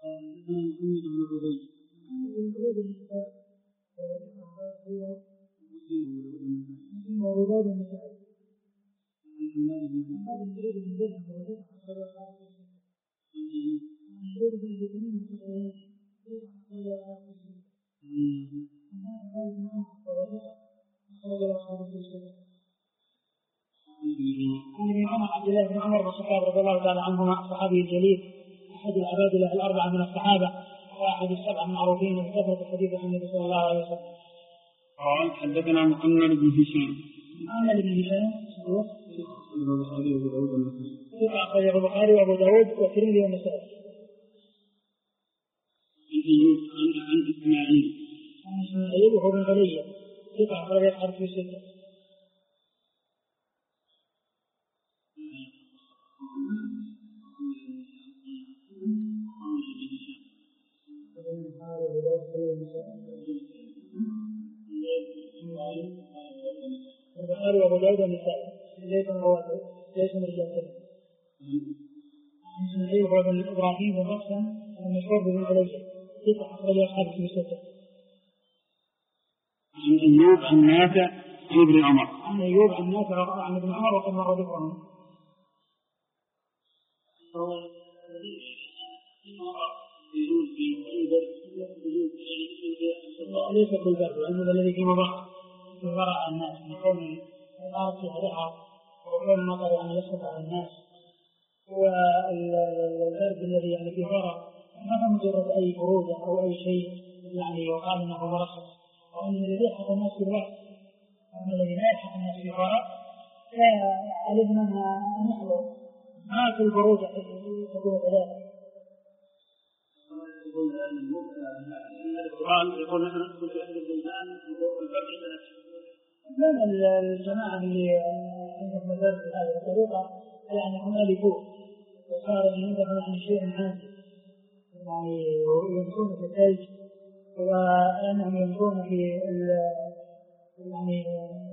عبد الله بن عمر والصحابة رضي الله تعالى عنهما صحابي الجليل أحد العباد الأربعة من الصحابة وأحد السبعة المعروفين بكثرة الحديث عن النبي صلى الله عليه وسلم. قال حدثنا محمد بن هشام. محمد بن هشام أخرجه البخاري وأبو داود والترمذي والنسائي. عن إسماعيل وهو بن غلية ثقة أخرج أصحاب في الستة. البخاري وأبو داود والنسائي ليس من رجال إسماعيل وهو بن إبراهيم بن مسلم المشهور بن غلية ثقة أخرج أصحاب في الستة. عن أيوب عن نافع عن ابن عمر. عن أيوب عن نافع عن ابن عمر وقد مر ذكرهم. ليس بالبرد لأنه الذي في مضى يبرع الناس من كون الأرض فيها رحى وكون المطر يعني يسقط على الناس والبرد الذي يعني فيه ضرر ما هو مجرد أي برودة أو أي شيء يعني يقال أنه مرخص وأن الذي يلحق الناس في الوقت وأن الذي لا يلحق الناس في ضرر فعلمنا أن نحضر ما في البرودة تكون ثلاثة. يقول نحن ندخل في أهل البلدان من الجماعة اللي عندهم مدارس بهذه الطريقة يعني هم ألفوه وصار عندهم يعني شيء عادي يعني يمشون في الثلج وأنهم يمشون في يعني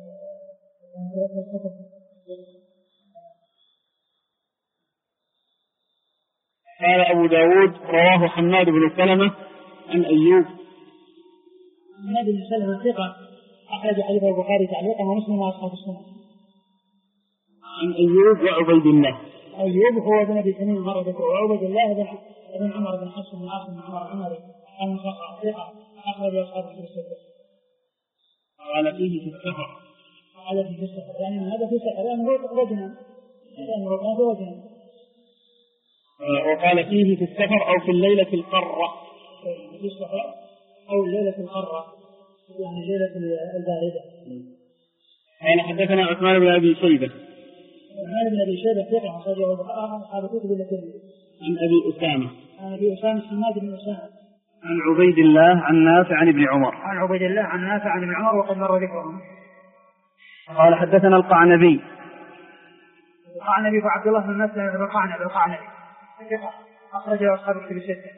قال أبو داود رواه حماد بن سلمة عن أيوب. حماد بن سلمة ثقة أخرج حديث البخاري تعليقا ومسلم وأصحاب السنة. عن أيوب وعبيد الله. أيوب هو ابن أبي تميم مر ذكره وعبيد الله بن عمر بن حفص بن عاصم بن عمر عمري ثقة أخرج أصحاب السنة. قال فيه في السفر. قال فيه في السفر يعني هذا في سفر لأنه وجنا لأنه كان وجنا. وقال فيه في السفر أو في الليلة القرة. في السفر أو الليلة القرة يعني الليلة الباردة. قال حدثنا عثمان بن أبي شيبة. عثمان بن أبي شيبة ثقة أخرجه البخاري أصحاب الكتب التي. عن أبي أسامة. عن أبي أسامة حماد بن أسامة. عن عبيد الله عن نافع عن ابن عمر. عن عبيد الله عن نافع عن ابن عمر وقد مر ذكرهم. قال حدثنا القعنبي. القعنبي وعبد الله بن مسلم بن القعنبي أخرجه أصحاب الكتب الستة.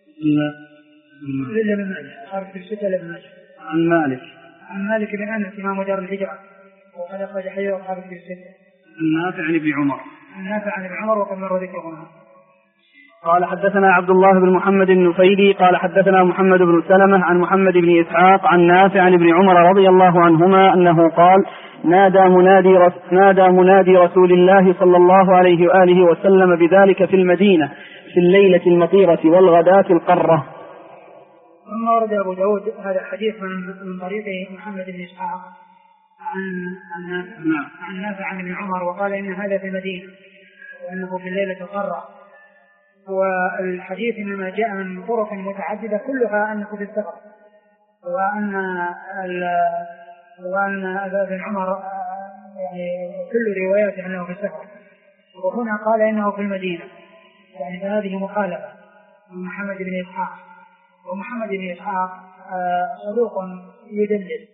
إلا من ماجه أصحاب الكتب الستة إلا من ماجه. عن مالك بن أنس إمام دار الهجرة وقد أخرج حديث أصحاب الكتب الستة. عن نافع عن ابن عمر. عن نافع عن ابن عمر وقد مر ذكرهم. قال حدثنا عبد الله بن محمد النفيلي قال حدثنا محمد بن سلمة عن محمد بن إسحاق عن نافع عن ابن عمر رضي الله عنهما أنه قال نادى منادي رسول الله صلى الله عليه وآله وسلم بذلك في المدينة في الليلة المطيرة والغداة القرة. ثم ورد أبو داود هذا الحديث من طريق محمد بن إسحاق عن نافع عن ابن عمر وقال إن هذا في المدينة وأنه في الليلة القرة. والحديث إنما جاء من طرق متعددة كلها أنه في السفر وأن ابن عمر يعني كل رواياته أنه في السفر وهنا قال إنه في المدينة يعني فهذه مخالفة من محمد بن إسحاق ومحمد بن إسحاق صدوق يدلل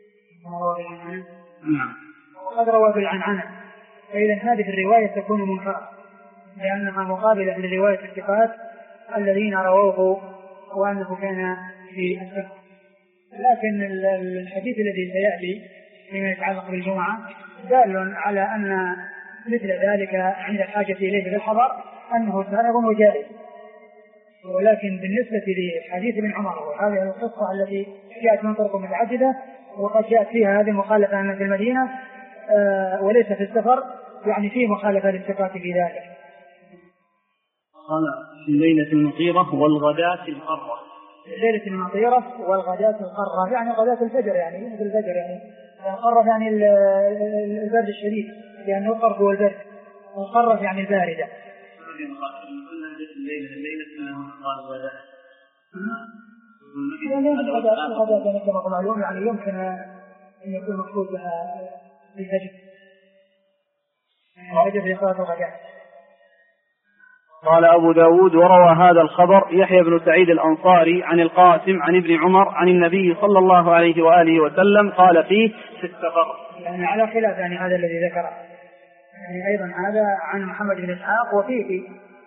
وقد روى بالعنعنة فإذا هذه الرواية تكون منكرة لأنها مقابلة لرواية الثقات الذين رووه وأنه كان في السفر. لكن الحديث الذي سيأتي فيما يتعلق بالجمعة دال على أن مثل ذلك عند الحاجة إليه بالحضر أنه سائغ وجائز ولكن بالنسبة لحديث ابن عمر وهذه القصة التي جاءت من طرق متعددة وقد جاءت فيها هذه المخالفة أن في المدينة وليس في السفر، يعني فيه مخالفة للثقات في ذلك. قال في الليلة المطيرة والغداة القرة. الليلة المطيرة والغداة القرة يعني غداة الفجر، يعني مثل الفجر، يعني القرة يعني البرد الشديد لأنه القرب والبرد، والقرة يعني الباردة. الغداة كما معلوم يعني يمكن أن يكون مقصود بها الفجر، الفجر في صلاة الغداة. قال أبو داود وروى هذا الخبر يحيى بن سعيد الأنصاري عن القاسم عن ابن عمر عن النبي صلى الله عليه وآله وسلم قال فيه في السفر. يعني على خلاف يعني هذا الذي ذكره، يعني أيضا هذا عن محمد بن إسحاق وفيه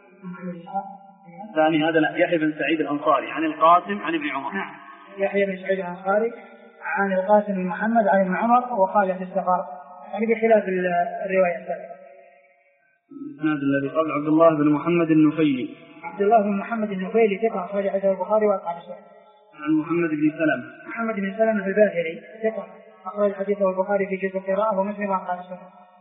ثاني هذا يحيى بن سعيد الأنصاري عن القاسم عن ابن عمر. نعم يحيى بن سعيد الأنصاري عن القاسم بن محمد عن ابن عمر وقال في السفر، يعني بخلاف الرواية الثانية. الإسناد الذي قبل عبد الله بن محمد النفيلي. عبد الله بن محمد النفيلي ثقة أخرج حديثه البخاري وأصحاب السنن. عن محمد بن سلمة. محمد بن سلمة الباهلي ثقة أخرج حديثه البخاري في جزء القراءة ومسلم وأصحاب السنن.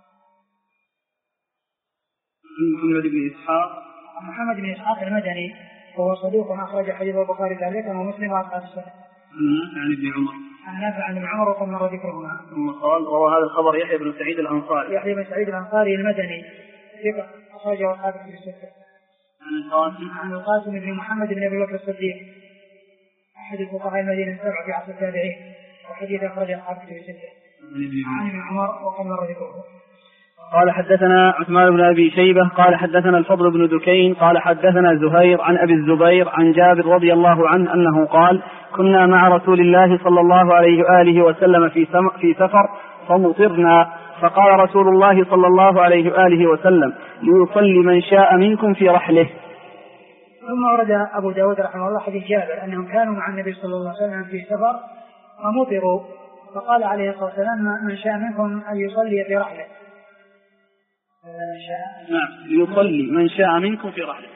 عن محمد بن إسحاق. محمد بن إسحاق المدني وهو صدوق أخرج حديثه البخاري تعليقا ومسلم وأصحاب السنن. عن ابن عمر. عن نافع عن ابن عمر وقد مر ذكرهما. ثم قال روى هذا الخبر يحيى بن سعيد الأنصاري. يحيى بن سعيد الأنصاري المدني ثقة أخرجه أصحاب الكتب الستة. عن القاسم بن محمد بن أبي بكر الصديق أحد الفقهاء المدينة السبعة في عصر التابعين وحديث أخرجه أصحاب الكتب الستة. عن ابن عمر وقد مر ذكره. قال حدثنا عثمان بن أبي شيبة قال حدثنا الفضل بن دكين قال حدثنا زهير عن أبي الزبير عن جابر رضي الله عنه أنه قال كنا مع رسول الله صلى الله عليه وآله وسلم في سفر فمطرنا، فقال رسول الله صلى الله عليه وآله وسلم ليصلي من شاء منكم في رحله. ثم ورد أبو داود رحمه الله حديث جابر أنهم كانوا مع النبي صلى الله عليه وسلم في سفر فمطروا، فقال عليه الصلاة والسلام من شاء منكم أن يصلي في رحله. نعم ليصلي من شاء منكم في رحله.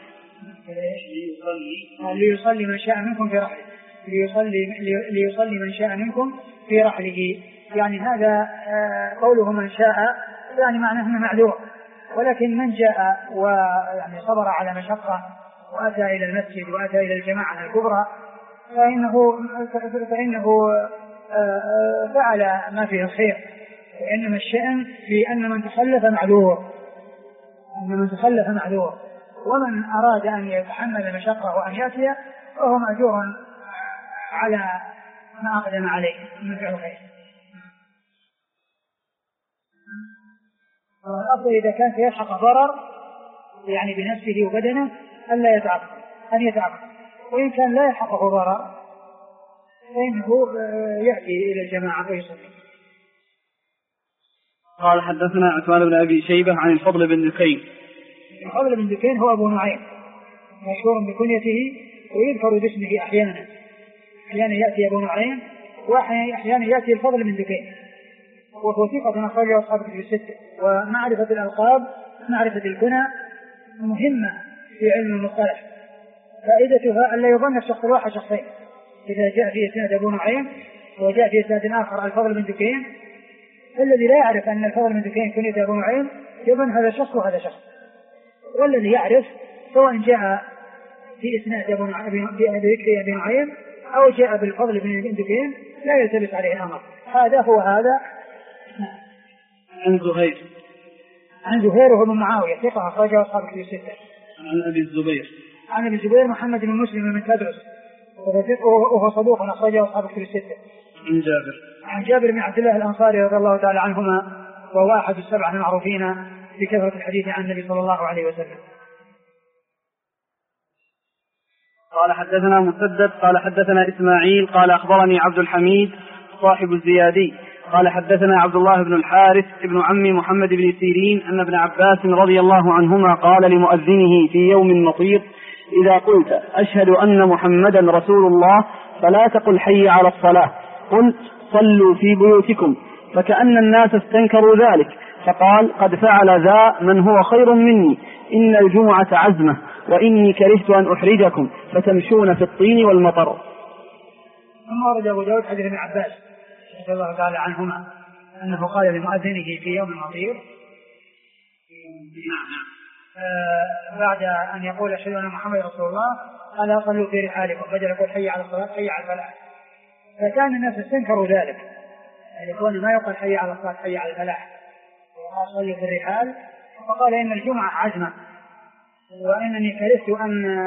ليصلي من شاء منكم في رحله. ليصلي من شاء منكم في رحله، يعني هذا قوله من شاء يعني معناه انه معذور، ولكن من جاء ويعني صبر على مشقة وأتى إلى المسجد وأتى إلى الجماعة الكبرى فإنه فعل ما فيه الخير، وإنما الشأن في أن من تخلف معذور، ومن أراد أن يتحمل مشقة وأن يأتي فهو مأجور على ما أقدم عليه من فعل خير. الأفضل إذا كان يلحق ضرر يعني بنفسه وبدنه أن يتعب، وإن كان لا يلحقه ضرر فإنه يأتي إلى الجماعة ويصلي. قال حدثنا عثمان بن أبي شيبة عن الفضل بن دكين. الفضل بن دكين هو أبو نعيم مشهور بكنيته ويذكر باسمه أحيانا يأتي أبو نعيم وأحيانا يأتي الفضل بن دكين، وهو ثقة أخرجه أصحاب الكتب الستة. ومعرفة الألقاب معرفة الكنى مهمة في علم المصطلح، فائدتها أن لا يظن الشخص الواحد شخصين. إذا جاء في إسناد أبو نعيم وجاء في إسناد آخر الفضل بن دكين، الذي لا يعرف أن الفضل بن دكين كنية أبو نعيم يظن هذا شخص وهذا شخص، والذي يعرف سواء جاء في إسناد أبو نعيم أو جاء بالفضل بن دكين لا يلتبس عليه الأمر. هذا هو هذا. عن زهير وهو من معاوية ثقة أخرجه أصحاب الكتب الستة. عن أبي الزبير محمد بن مسلم من تدرس وهو صدوق أخرجه أصحاب الكتب الستة. عن جابر بن عبد الله الأنصاري رضي الله تعالى عنهما وهو أحد السبعة المعروفين بكثرة الحديث عن النبي صلى الله عليه وسلم. قال حدثنا مسدد قال حدثنا إسماعيل قال أخبرني عبد الحميد صاحب الزيادي قال حدثنا عبد الله بن الحارث ابن عم محمد بن سيرين أن ابن عباس رضي الله عنهما قال لمؤذنه في يوم مطير إذا قلت أشهد أن محمدا رسول الله فلا تقل حي على الصلاة، قل صلوا في بيوتكم، فكأن الناس استنكروا ذلك، فقال قد فعل ذا من هو خير مني، إن الجمعة عزمة، وإني كرهت أن أحرجكم فتمشون في الطين والمطر. ثم ورد أبو داود حديث ابن عباس رضي الله تعالى عنهما أنه قال لمؤذنه في يوم المطير بعد أن يقول أشهد أن محمد رسول الله ألا صلوا في رحالكم، بدل يقول حي على الصلاة حي على الفلاح. فكان الناس استنكروا ذلك، يقول ما يقول حي على الصلاة حي على الفلاح، صلوا في الرحال. فقال إن الجمعة عزمة وإنني كرهت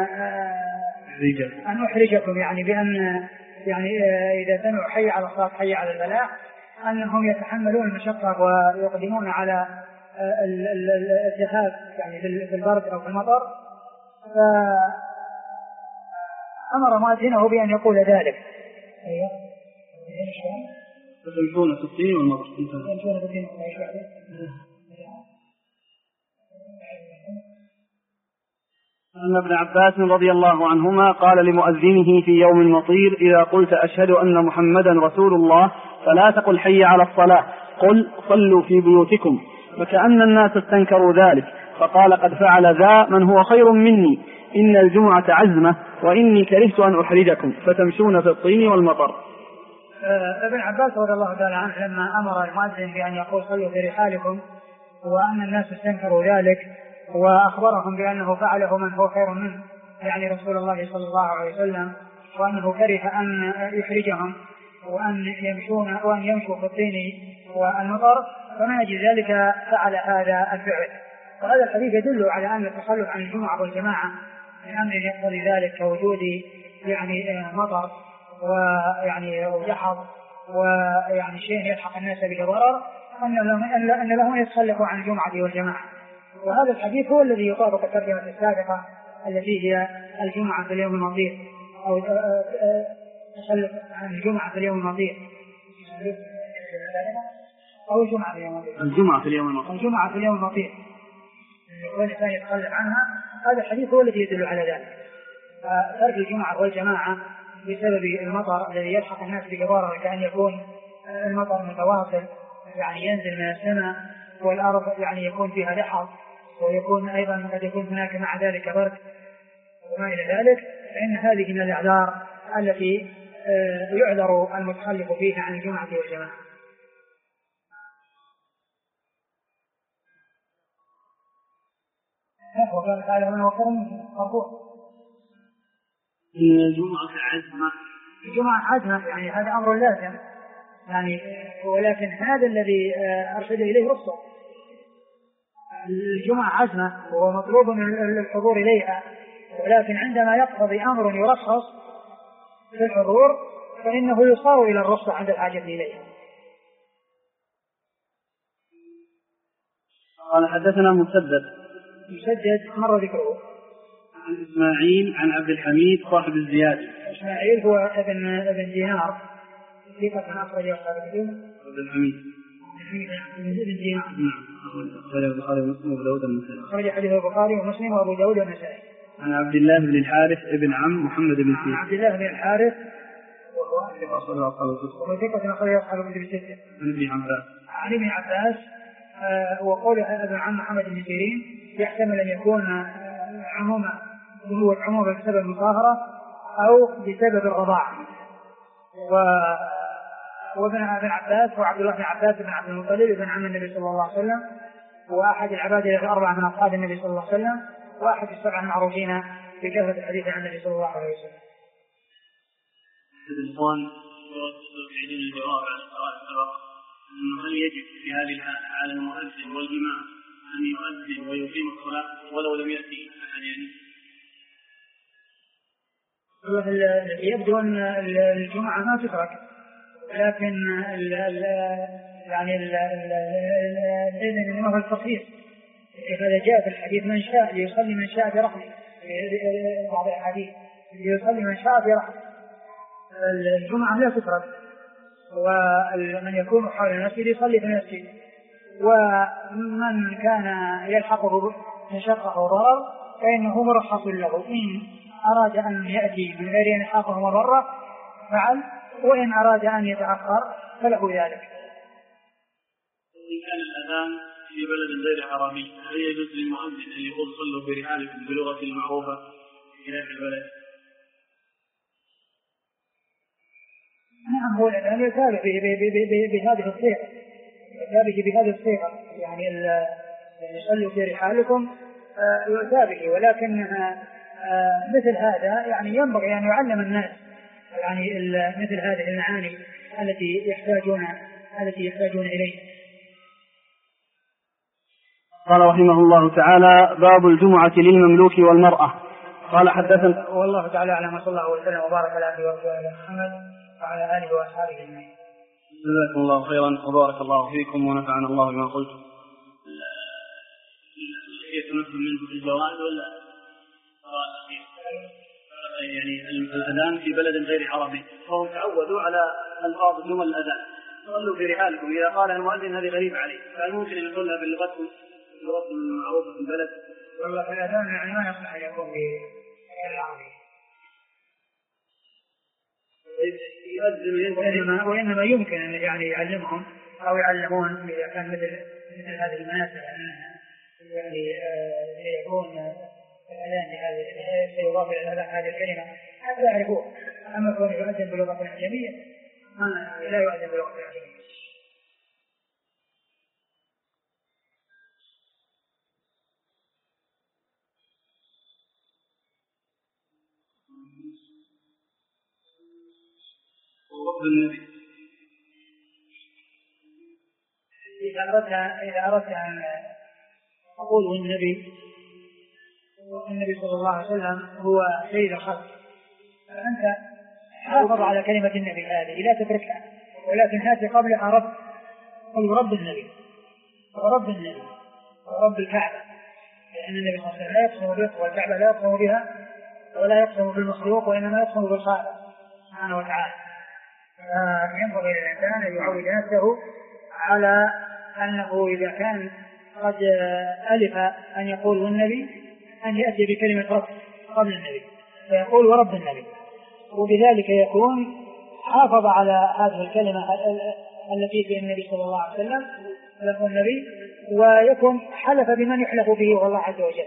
أن أحرجكم، يعني بأن يعني إذا سمعوا حي على الصلاة حي على الفلاح أنهم يتحملون المشقة ويقدمون على الجهاد يعني في البرد أو في المطر. فأمر مؤذنه بأن يقول ذلك. فتمشون في الطين والمطر. أن ابن عباس رضي الله عنهما قال لمؤذنه في يوم المطير إذا قلت أشهد أن محمدا رسول الله فلا تقل حي على الصلاة، قل صلوا في بيوتكم. فكأن الناس استنكروا ذلك، فقال قد فعل ذا من هو خير مني، إن الجمعة عزمة وإني كرهت أن أحرجكم فتمشون في الطين والمطر. ابن عباس رضي الله تعالى عنه لما أمر المؤذن بأن يقول صلوا في رحالكم وأن الناس استنكروا ذلك وأخبرهم بأنه فعله من هو خير منه يعني رسول الله صلى الله عليه وسلم، وأنه كره أن يحرجهم وأن يمشوا في الطين والمطر، فمن أجل ذلك فعل هذا الفعل. وهذا الحديث يدل على أن التخلف عن الجمعة والجماعة من أمر يقتضي ذلك كوجود يعني مطر ويعني وجحظ ويعني شيء يلحق الناس بضرر أن لهم يتخلفوا عن الجمعة والجماعة. وهذا الحديث هو الذي يطابق الترجمة السابقة التي هي الجمعة في اليوم المطير أو تخلف عن الجمعة في اليوم المطير أو الجمعة في اليوم المطير والإنسان يتخلف عنها. هذا الحديث هو الذي يدل على ذلك. ترك الجمعة والجماعة بسبب المطر الذي يلحق الناس بجبارة، كأن يكون المطر متواصل يعني ينزل من السماء والأرض يعني يكون فيها لحظ، ويكون أيضا قد يكون هناك مع ذلك برد وما إلى ذلك، فإن هذه من الأعذار التي يعذر المتخلف فيها عن الجمعة والجماعة. وقال تعالى من وكرم مرفوع الجمعة عزمة يعني هذا أمر لازم يعني، ولكن هذا الذي أرشد إليه رخصة. الجمعة عزمة وهو مطلوب من الحضور إليها، ولكن عندما يقتضي أمر يرخص في الحضور فإنه يصار إلى الرخصة عند الحاجة إليها. قال حدثنا مسدد مر ذكره عن إسماعيل عن عبد الحميد صاحب الزيادي. إسماعيل هو ابن دينار ثقة أخرج عبد الحميد ابن دينار. أخرج البخاري ومسلم وأبو داود والنسائي. أخرج حديث البخاري ومسلم وأبو داود والنسائي. عن عبد الله بن الحارث ابن عم محمد بن سيد. عبد الله بن الحارث وهو ثقة أخرج أصحاب الكتب الستة. عن ابن عباس وقول ابن عم محمد بن سيرين يحتمل أن يكون عموما بسبب المطهرة أو بسبب الرضاعة. وابن عباس هو عبد الله بن عباس بن عبد المطلب ابن عم النبي صلى الله عليه وسلم، وأحد العبادة الأربعة من أصحاب النبي صلى الله عليه وسلم، وأحد السبعة المعروفين بكثرة الحديث عن النبي صلى الله عليه وسلم. هل يجب في هذه على المؤذن والجماعة أن يؤذن ويقيم الصلاة ولو لم يأتي أحد يبدو أن الجمعة ما تترك، لكن يعني الإذن هو التخصيص. هذا جاء في الحديث من شاء ليصلي من شاء برحمه، بعض الحديث ليصلي من شاء برحمه. الجمعة لا تترك، ومن يكون حول المسجد يصلي في المسجد، ومن كان يلحقه مشقة أو ضرر فإنه مرخص له، إن أراد أن يأتي من غير أن يلحقه مضرة فعل، وإن أراد أن يتأخر فله ذلك. إن كان الأذان في بلد غير حرامي هل يجوز للمؤذن أن يقول صلوا برحالكم بلغة المعروفة في هذا البلد؟ نعم، هو الآن يتابع بهذه الصيغة، بهذه الصيغة، يعني يصلوا في رحالكم يتابع، ولكنها مثل هذا يعني ينبغي أن يعلم الناس يعني مثل هذه المعاني التي يحتاجون إليها. قال رحمه الله تعالى: باب الجمعة للمملوك والمرأة. قال حدثنا والله تعالى أعلم، وصلى الله وسلم وبارك على عبده ورسوله محمد وعلى آله وأصحابه أجمعين. جزاكم الله خيرا وبارك الله فيكم ونفعنا الله بما قلتم. يتمكن منه في الجواز ولا يعني الأذان في بلد غير حرامي، فهم تعودوا على ألفاظ جمل الأذان، صلوا في رحالكم. إذا قال المؤذن هذه غريبة عليه، فهل ممكن أن يقولها بلغتهم المعروفة في البلد؟ والله في الأذان يعني ما يصلح أن يكون بالعربي، وإنما يمكن أن يعني يعلمهم أو يعلمون إذا كان مثل هذه المناسبة يعني يكون الآن سيضاف إلى هذه الكلمة حتى يعرفوه. أما كون يؤذن بلغة أعجمية لا يؤذن بلغة أعجمية. إذا أردت أن أقول النبي صلى الله عليه وسلم هو سيد الخلق، فأنت حافظ على كلمة النبي هذه لا تتركها، ولكن هات قبلها رب، قل رب النبي ورب النبي ورب الكعبة، لأن النبي صلى الله عليه وسلم لا يقسم به، والكعبة لا يقسم بها ولا يقسم بالمخلوق، وإنما يقسم بالخالق سبحانه وتعالى. ينبغي للإنسان أن يعود نفسه على أنه إذا كان قد ألف أن يقول والنبي أن يأتي بكلمة رب قبل النبي فيقول ورب النبي، وبذلك يكون حافظ على هذه الكلمة التي في النبي صلى الله عليه وسلم لفظ النبي، ويكون حلف بمن يحلف به والله عز وجل.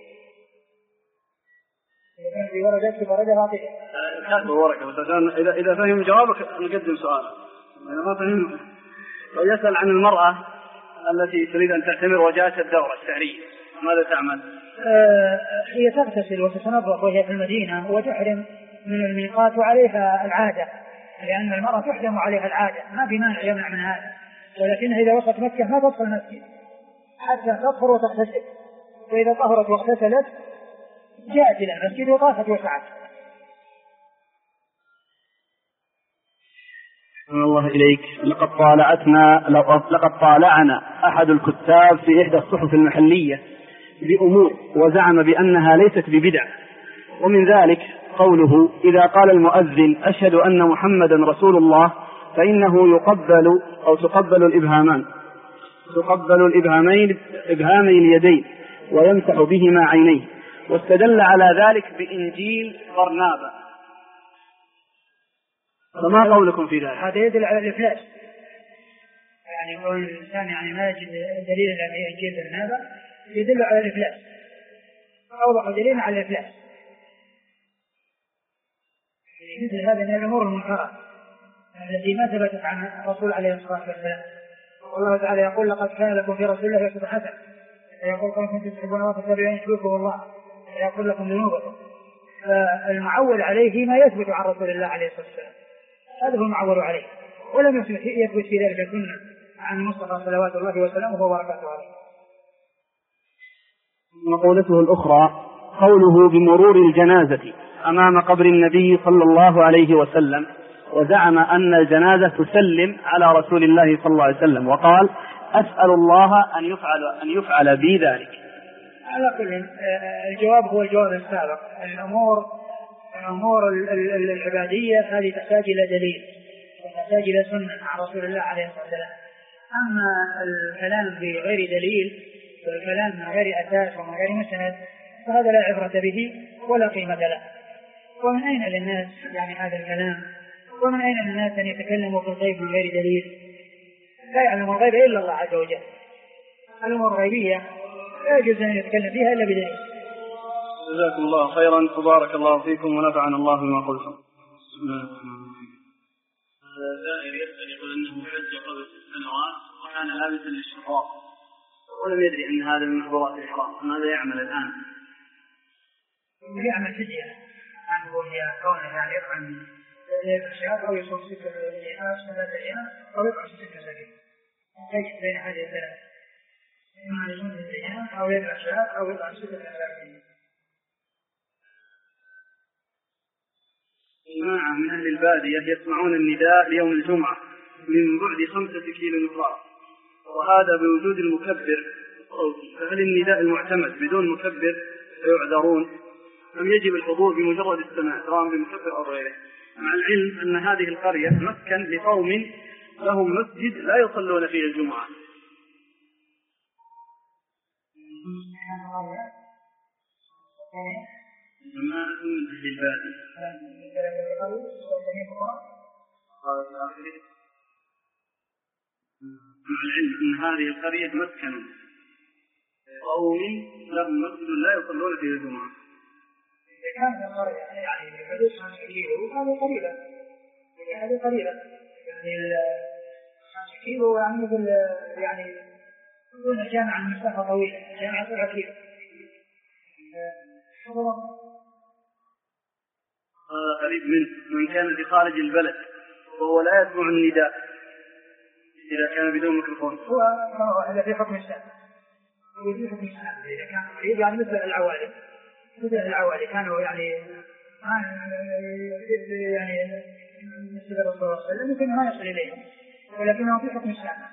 في ورقة كاتب ورقة بس عشان إذا فهم جوابك نقدم سؤال. إذا ما فهم ويسأل عن المرأة التي تريد أن تعتمر وجاءت الدورة الشهرية ماذا تعمل؟ هي تغتسل وتتنظف وهي في المدينة وتحرم من الميقات وعليها العادة، لأن المرأة تحرم عليها العادة، ما في مانع يمنع من هذا، ولكنها إذا وصلت مكة ما تدخل المسجد حتى تطهر وتغتسل، وإذا طهرت واغتسلت جاءت إلى المسجد وطافت وسعت. الله إليك. لقد طالعنا أحد الكتاب في إحدى الصحف المحلية بأمور وزعم بأنها ليست ببدع، ومن ذلك قوله: إذا قال المؤذن أشهد أن محمدا رسول الله فإنه تقبل الإبهامين إبهامي اليدين ويمسح بهما عينيه، واستدل على ذلك بإنجيل برنابا. فما قولكم في ذلك؟ هذا يدل على الإفلاس، يعني كون الإنسان يعني ما يجد دليل على إنجيل برنابا يدل على الإفلاس، أوضح دليل على الإفلاس. مثل هذه من الأمور المنكرة التي ما ثبتت عن الرسول عليه الصلاة والسلام. والله تعالى يقول: لقد كان لكم في رسول الله أسوة حسنة، يقول: كنتم تحبون الله فاتبعوني يحببكم الله ويغفر لكم ذنوبكم. فالمعول عليه ما يثبت عن رسول الله عليه الصلاة والسلام، هذا هو المعول عليه، ولم يثبت في ذلك سنة عن المصطفى صلوات الله وسلامه وبركاته عليه. مقولته الأخرى قوله بمرور الجنازة أمام قبر النبي صلى الله عليه وسلم، وزعم أن الجنازة تسلم على رسول الله صلى الله عليه وسلم، وقال: أسأل الله أن يفعل بي ذلك. على كل الجواب هو الجواب السابق. الأمور العبادية هذه تحتاج إلى دليل وتحتاج إلى سنة عن رسول الله عليه الصلاة والسلام. أما الكلام بغير دليل والكلام من غير أساس ومن غير مسند فهذا لا عبرة به ولا قيمة له. ومن أين للناس يعني هذا الكلام؟ ومن أين للناس أن يتكلموا في الغيب بغير دليل؟ لا يعلم الغيب إلا الله عز وجل. الأمور الغيبية لا يجوز أن يتكلم فيها إلا بدليل. جزاكم الله خيرا وبارك الله فيكم ونفعنا الله بما قلتم. سائل يسأل يقول أنه حج قبل 6 سنوات وكان لابسا للشراب ولم يدري أن هذا من محظورات الإحرام، ماذا يعمل الآن؟ يعمل فدية عنه وهي كونه يعني يطعم 3 أشهر أو يصوم 6 أيام 3 أيام أو يطعم 6 مساكين. يجب بين هذه الثلاث، إما يصوم 6 أيام أو 3 أشهر أو يطعم 6 مساكين. جماعة من أهل البادية يسمعون النداء يوم الجمعة من بعد 5 كيلومترات، وهذا بوجود المكبر الصوتي، فهل النداء المعتمد بدون مكبر يعذرون أم يجب الحضور بمجرد السماع سواء بمكبر أو غيره؟ مع العلم أن هذه القرية مسكن لقوم لهم مسجد لا يصلون فيه الجمعة. جماعة من أهل البادية مع العلم أن هذه القرية مسكن قوم لهم مسجد لا يصلون فيه الجمعة. إذا كانت القرية يعني بحدود 5 كيلو هذه قريبة، هذه قريبة يعني 5 كيلو يعني مثل يعني يكون جامعة مسافة طويلة، جامعة 7 كيلو. هذا قريب من كان في خارج البلد وهو لا يسمع النداء إذا كان بدون ميكروفون. هو هذا في حكم السابق، في حكم السابق إذا كان قريب يعني مثل العوالي كانوا يعني مثل الرسول صلى الله عليه وسلم يمكن ما يصل إليهم، ولكنه في حكم السابق.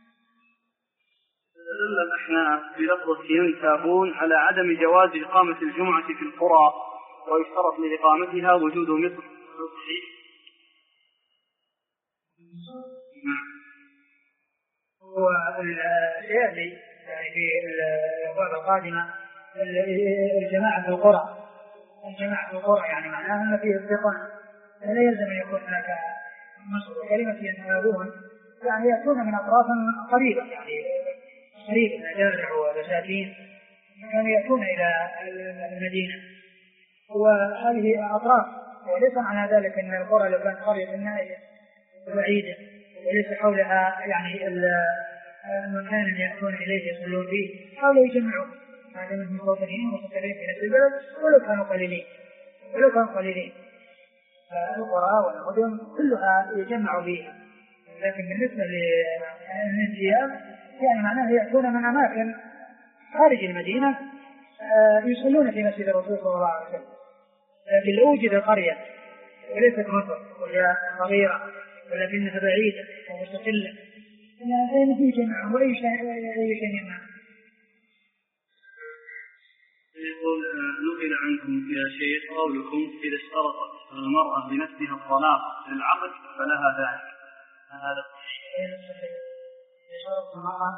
دل الأحناف بلفظة ينتابون على عدم جواز إقامة الجمعة في القرى، ويشترط لإقامتها وجود مصر. وسيأتي يعني في الأبواب القادمة الجماعة في القرى يعني معناها أن فيه استيطان، لا يلزم أن يكون هناك مصر. كلمة ينتابون يعني يأتون من أطراف قريبة يعني قريب مزارع وبساتين، كانوا يأتون إلى المدينة وهذه أطراف، وليس معنى ذلك أن القرى لو كانت قرية نائية بعيدة وليس حولها يعني المكان اللي يأتون إليه يصلون فيه حاولوا يجمعوا هذا من مواطنين ومستقرين في نفس البلد ولو كانوا قليلين القرى والمدن كلها يجمعوا فيها. لكن بالنسبة للانسياب يعني معناه يأتون من أماكن خارج المدينة يصلون في مسجد الرسول صلى الله عليه وسلم. لكن لو وجد قرية وليست مصر وهي صغيرة ولكنها بعيدة ومستقلة يعني فيه جمع وأي شيء يمنع. يقول نقل عنكم يا شيخ قولكم إذا اشترطت المرأة بنفسها الطلاق للعقد فلها ذلك، هذا شرط المرأة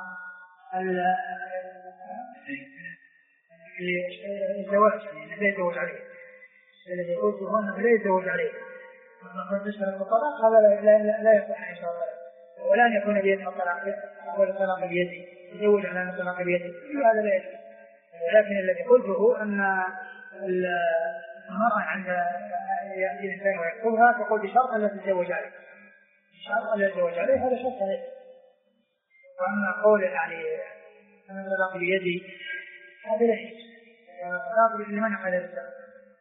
الزواج يعني لا يتزوج عليه، الذي يقول هنا لا يتزوج عليه نقول تشترط الطلاق هذا لا يصح إن شاء الله، ولا أن يكون بيد الطلاق ولا الطلاق بيده يتزوج على الطلاق بيده هذا لا يجوز. ولكن الذي قلته أن المرأة عند يأتي الإنسان ويكتبها تقول بشرط أن لا تتزوج عليه، بشرط أن لا تتزوج عليه هذا شرط عليه. وأما قول يعني أنا الطلاق بيدي هذا لا يجوز، الطلاق لمن أخذ الزواج.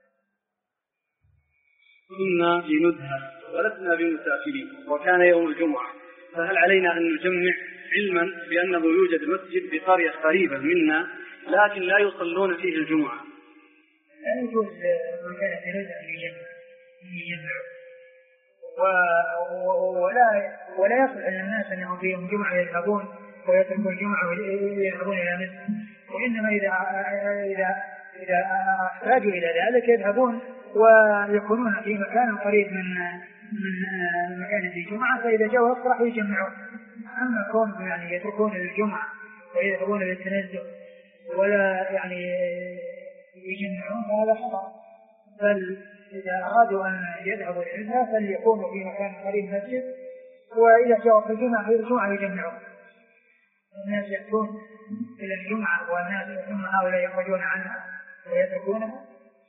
كنا لندهى ولسنا بمسافرين وكان يوم الجمعة، فهل علينا أن نجمع علما بأنه يوجد مسجد بقرية قريبة منا لكن لا يصلون فيه الجمعة؟ لا يجوز من كان في نزع أن يجمع ولا يصل أن الناس أنهم فيهم جمعة يذهبون ويتركوا الجمعة ويذهبون إلى مصر، وإنما إذا احتاجوا إلى ذلك يذهبون ويكونون في مكان قريب من مكان في جمعة، فإذا جاء وقت راح يجمعون. أما كون يعني يتركون الجمعة ويذهبون للتنزه ولا يعني يجمعون فهذا خطأ، بل إذا أرادوا أن يذهبوا للعزة فليكونوا في مكان قريب مسجد، وإذا جاءوا في الجمعة يجمعون. الناس يأتون إلى الجمعة والناس ثم هؤلاء يخرجون عنها ويتركونها.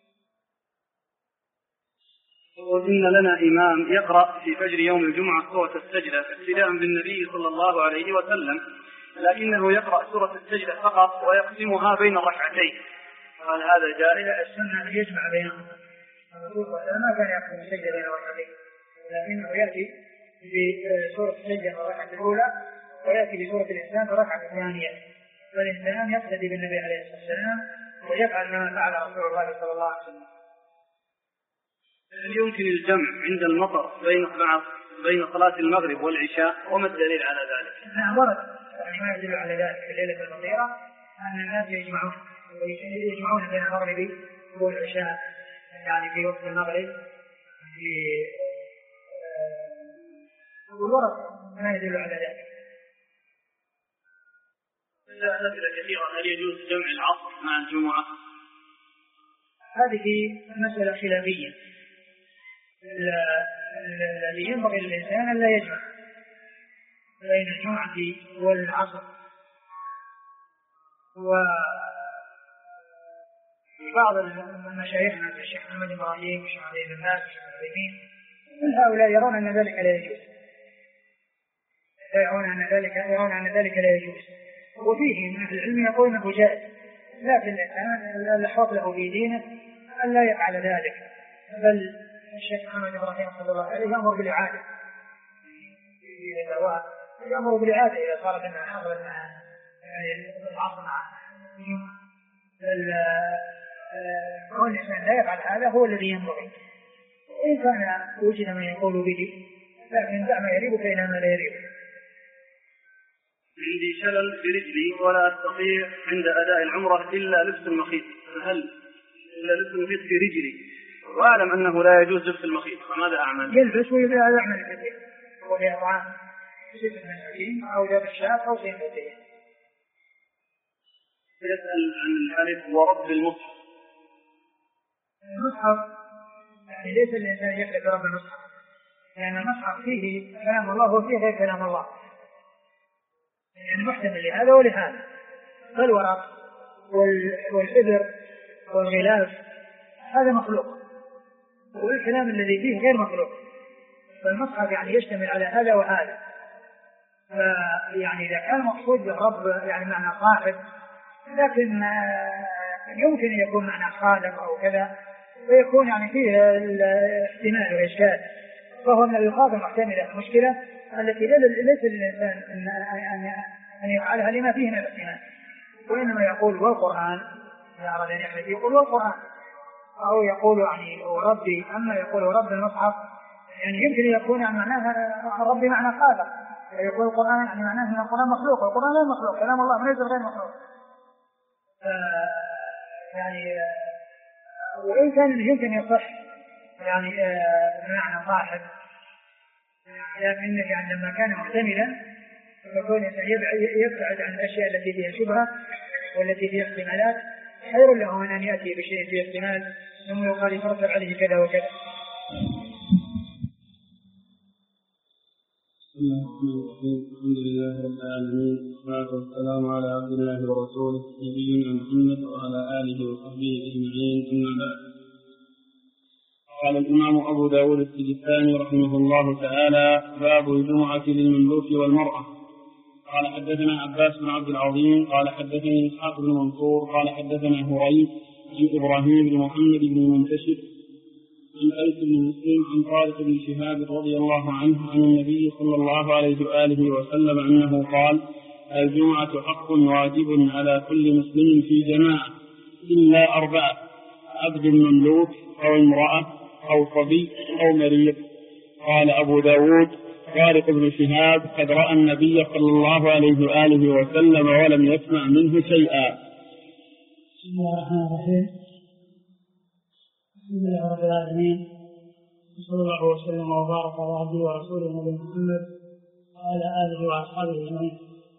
وإن لنا إمام يقرأ في فجر يوم الجمعة سورة السجدة ابتداء بالنبي صلى الله عليه وسلم، لكنه يقرأ سورة السجدة فقط ويقسمها بين الركعتين، قال هذا جائز؟ السنة أن يجمع بينهم. الرسول صلى الله عليه وسلم ما كان يقسم السجدة بين الركعتين، لكنه يأتي بسورة السجدة في الركعة الأولى ويأتي بسورة الإنسان في الركعة الثانية، فالإنسان يقتدي بالنبي عليه الصلاة والسلام ويفعل ما فعل رسول الله صلى الله عليه وسلم. هل يمكن الجمع عند المطر بين صلاة المغرب والعشاء، وما الدليل على ذلك؟ نعم ورد يعني ما يدل على ذلك في الليلة المطيرة أن الناس يجمعون بين المغرب والعشاء، يعني في وقت المغرب في والورد ما يدل على ذلك. أسئلة كثيرة، هل يجوز جمع العصر مع الجمعة؟ هذه مسألة خلافية. الذي ينبغي للإنسان أن لا يجمع بين الجمعة والعصر، وبعض المشايخنا الشيخ محمد إبراهيم والشيخ علي بن باز والشيخ العثيمين هؤلاء يرون أن ذلك لا يجوز، يرون أن ذلك لا يجوز، وفيه من أهل العلم يقول أنه جائز، لكن الإنسان الأحوط له في دينه أن لا يفعل ذلك، بل الشيخ محمد إبراهيم رحمه الله عليه يأمر بالإعادة يأمر بالإعادة إذا صارت أنها العصر مع كون الإنسان لا يفعل هذا هو الذي ينبغي، وإن كان وجد من يقول به لكن دع ما يريبك إلى ما لا يريبك. عندي شلل في رجلي ولا أستطيع عند أداء العمرة إلا لبس المخيط، فهل إلا لبس المخيط في رجلي وأعلم أنه لا يجوز لبس المخيط، فماذا أعمل؟ يلبس ويبقى يعمل كثير وليطعام شيء من الحكيم أو جاب الشاف أو شيء كثير. يسأل عن الحلف ورب المصحف. المصحف يعني ليس الإنسان يحلف برب المصحف، لأن المصحف فيه كلام الله وفيه غير كلام الله، يعني محتمل لهذا ولهذا، فالورق والحبر والغلاف هذا مخلوق، والكلام الذي فيه غير مخلوق، فالمصحف يعني يشتمل على هذا وهذا. يعني إذا كان مقصود بالرب يعني معنى صاحب، لكن يمكن أن يكون معنى خالق أو كذا، ويكون يعني فيه الاحتمال والإشكال، فهو من الألفاظ المحتملة المشكلة التي ليس للإنسان أن يفعلها لما فيه من الاحتمال، وإنما يقول والقرآن إذا أراد أن يحلف يقول والقرآن، أو يقول يعني ربي، أما يقول رب المصحف يعني يمكن يكون يعني معناها ربي معنى خالق، ويقول القرآن يعني معناه أن القرآن مخلوق، والقرآن لا مخلوق، كلام الله ليس غير مخلوق. يعني وإن كان يمكن يصح يعني بمعنى صاحب، لكن يعني لما كان محتملا فكون يبعد عن الأشياء التي فيها شبهة والتي فيها احتمالات، خير له من أن يأتي بشيء فيه احتمال ثم يقال يترتب عليه كذا وكذا. الحمد لله رب العالمين، والصلاة والسلام على عبد الله ورسوله نبينا محمد وعلى آله وصحبه أجمعين، أما بعد. قال الإمام أبو داود السجستاني رحمه الله تعالى: باب الجمعة للمملوك والمرأة. قال حدثنا عباس بن عبد العظيم قال حدثني إسحاق بن منصور قال حدثنا هريث عن إبراهيم بن محمد بن منتشر عن قيس بن مسلم عن طارق بن شهاب رضي الله عنه عن النبي صلى الله عليه وآله وسلم أنه قال: الجمعة حق واجب على كل مسلم في جماعة إلا 4: عبد مملوك أو امرأة أو صبي أو مريض. قال أبو داود: طارق بن شهاب قد رأى النبي صلى الله عليه وآله وسلم ولم يسمع منه شيئا. بسم الله الرحمن الرحيم. الحمد لله رب العالمين، وصلى الله وسلم وبارك على عبده ورسوله نبينا محمد وعلى آله وأصحابه أجمعين.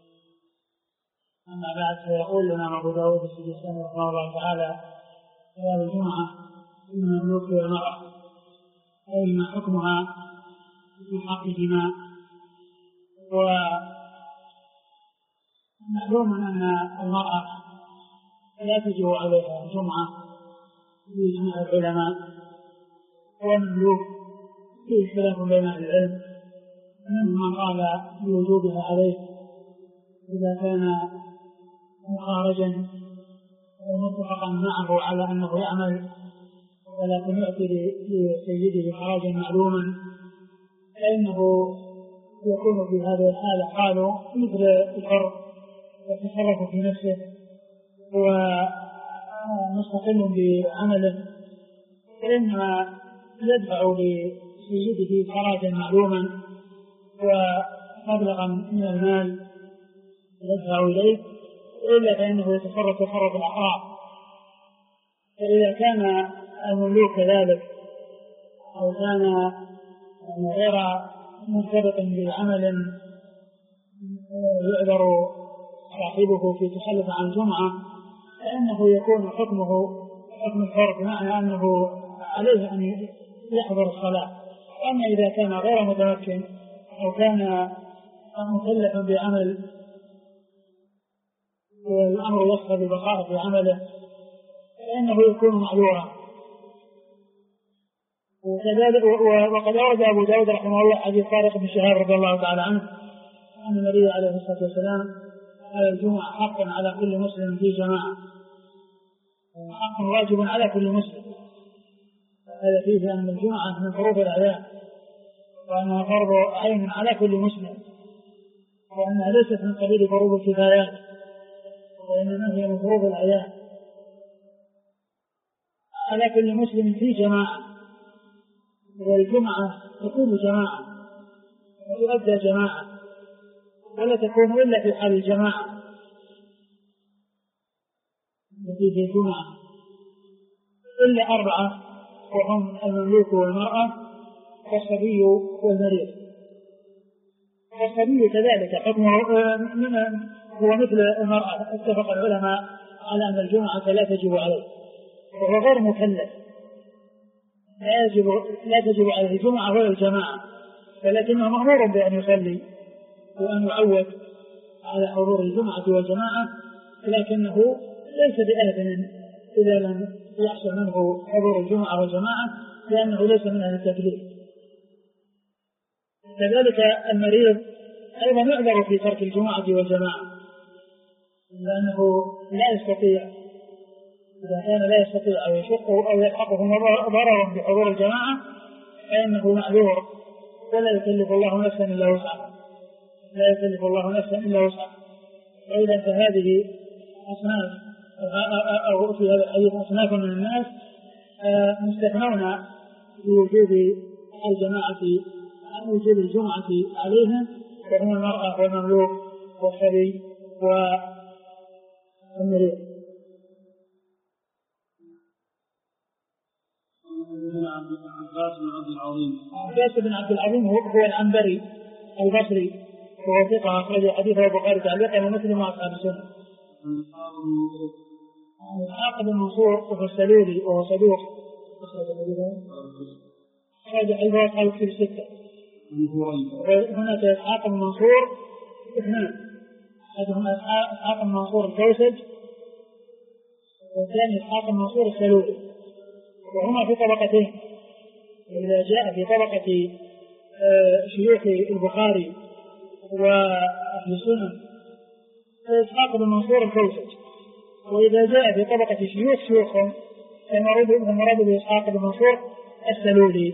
أما بعد، فيقول لنا أبو داود السجستاني رحمه الله تعالى: باب الجمعة للمملوك والمرأة، أي ما حكمها في حقهما معلوم أن المرأة لا تجب عليها الجمعة بإجماع العلماء، والمملوك فيه خلاف بين أهل العلم، من قال بوجوبها عليه إذا كان مخارجا ومتفقا معه على أنه يعمل ولكن يأتي لسيده خراجا معلوما، فإنه يكون في هذه الحالة قالوا مثل الحر يتصرف في نفسه ومستقل بعمله، فإنما يدفع لسيده خراجا معلوما ومبلغا من المال يدفع إليه، إلا فإنه يتصرف تصرف الأحرار. فإذا كان المملوك كذلك أو كان غير مرتبط بعمل يعذر صاحبه في تخلف عن الجمعة، فإنه يكون حكمه حكم الفرد، بمعنى أنه عليه أن يحضر الصلاة. أما إذا كان غير متمكن أو كان مكلفا بعمل والأمر يقتضي بقاء في عمله فإنه يكون معذورا. وقد أورد أبو داود رحمه الله حديث طارق بن شهاب رضي الله تعالى عنه أن النبي عليه الصلاة والسلام قال الجمعة حق على كل مسلم في جماعة، حق واجب على كل مسلم. هذا فيه أن الجمعة من فروض الأعيان وأنها فرض عين على كل مسلم، وأنها ليست من قبيل فروض الكفايات، وإنما هي من فروض الأعيان على كل مسلم في جماعة. والجمعة تكون جماعة وتؤدى جماعة، ولا تكون إلا في حال الجماعة التي في الجمعة إلا 4، وهم المملوك والمرأة والصبي والمريض. والصبي كذلك حكمه هو مثل المرأة، اتفق العلماء على أن الجمعة لا تجب عليه، وهو غير مكلف، لا تجب عليه الجمعة ولا الجماعة، ولكنه مأمور بأن يصلي وأن يعود على حضور الجمعة والجماعة، لكنه ليس بآثم إذا لم يحصل منه حضور الجمعة والجماعة، لأنه ليس من أهل التكليف. كذلك المريض أيضا يعذر في ترك الجمعة والجماعة، لأنه لا يستطيع، إذا كان لا يستطيع أو يشقه أو يلحقه ضرر بحضور الجماعة فإنه معذور، ولا يكلف الله نفسا إلا وسعها، لا يكلف الله نفسا إلا وسعها. وإذا فهذه أصناف أو في هذا الحديث أصناف من الناس مستثنون بوجوب الجماعة عن وجوب الجمعة عليهم، وهم المرأة والمملوك والصبي والمريض. عباس بن عبد العظيم هو العنبري البصري، وهو ثقة أخرج حديثه البخاري تعليقا ومسلم وأصحاب السنة. إسحاق بن منصور وهو السلولي وهو صدوق، أخرج حديثه أصحاب الكتب الستة. هناك إسحاق بن منصور اثنان، أحدهما إسحاق بن منصور الكوسج، والثاني إسحاق بن منصور السلولي، وهما في طبقتين. إذا جاء في طبقة شيوخ البخاري وأهل السنن إسحاق بن منصور الكوسج، وإذا جاء في طبقة شيوخهم فالمراد بإسحاق بن منصور السلولي.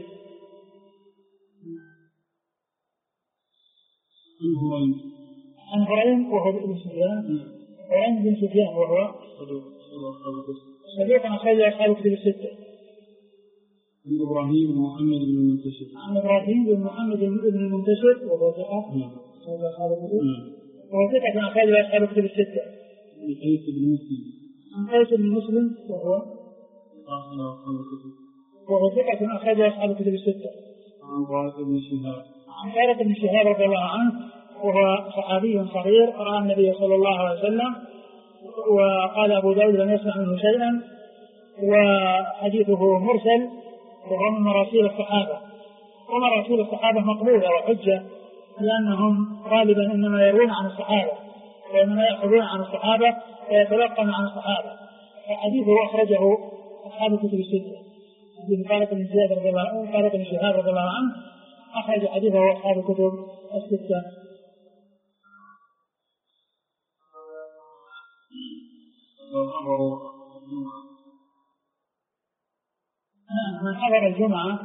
عن هريم وهو ابن سفيان، هريم بن سفيان وهو صديق أخرج أصحاب الكتب الستة. إبراهيم بن محمد بن المنتشر، عن إبراهيم بن محمد بن المنتشر وهو ثقة، وهو ثقة أخرج أصحاب الكتب الستة. عن قيس بن مسلم وهو ثقة أخرج أصحاب الكتب الستة. عن طارق بن شهاب رضي الله عنه وهو صحابي صغير رأى النبي صلى الله عليه وسلم، وقال أبو داود لم يسمع منه شيئا، وحديثه مرسل، وهو من مراسيل الصحابة، ومراسيل الصحابة مقبولة وحجة، لأنهم غالبا إنما يروون عن الصحابة وإنما يأخذون عن الصحابة ويتلقون عن الصحابة. فحديثه أخرجه أصحاب الكتب الستة. حديث طارق بن شهاب رضي الله عنه أخرج حديثه أصحاب الكتب الستة. من حضر الجمعة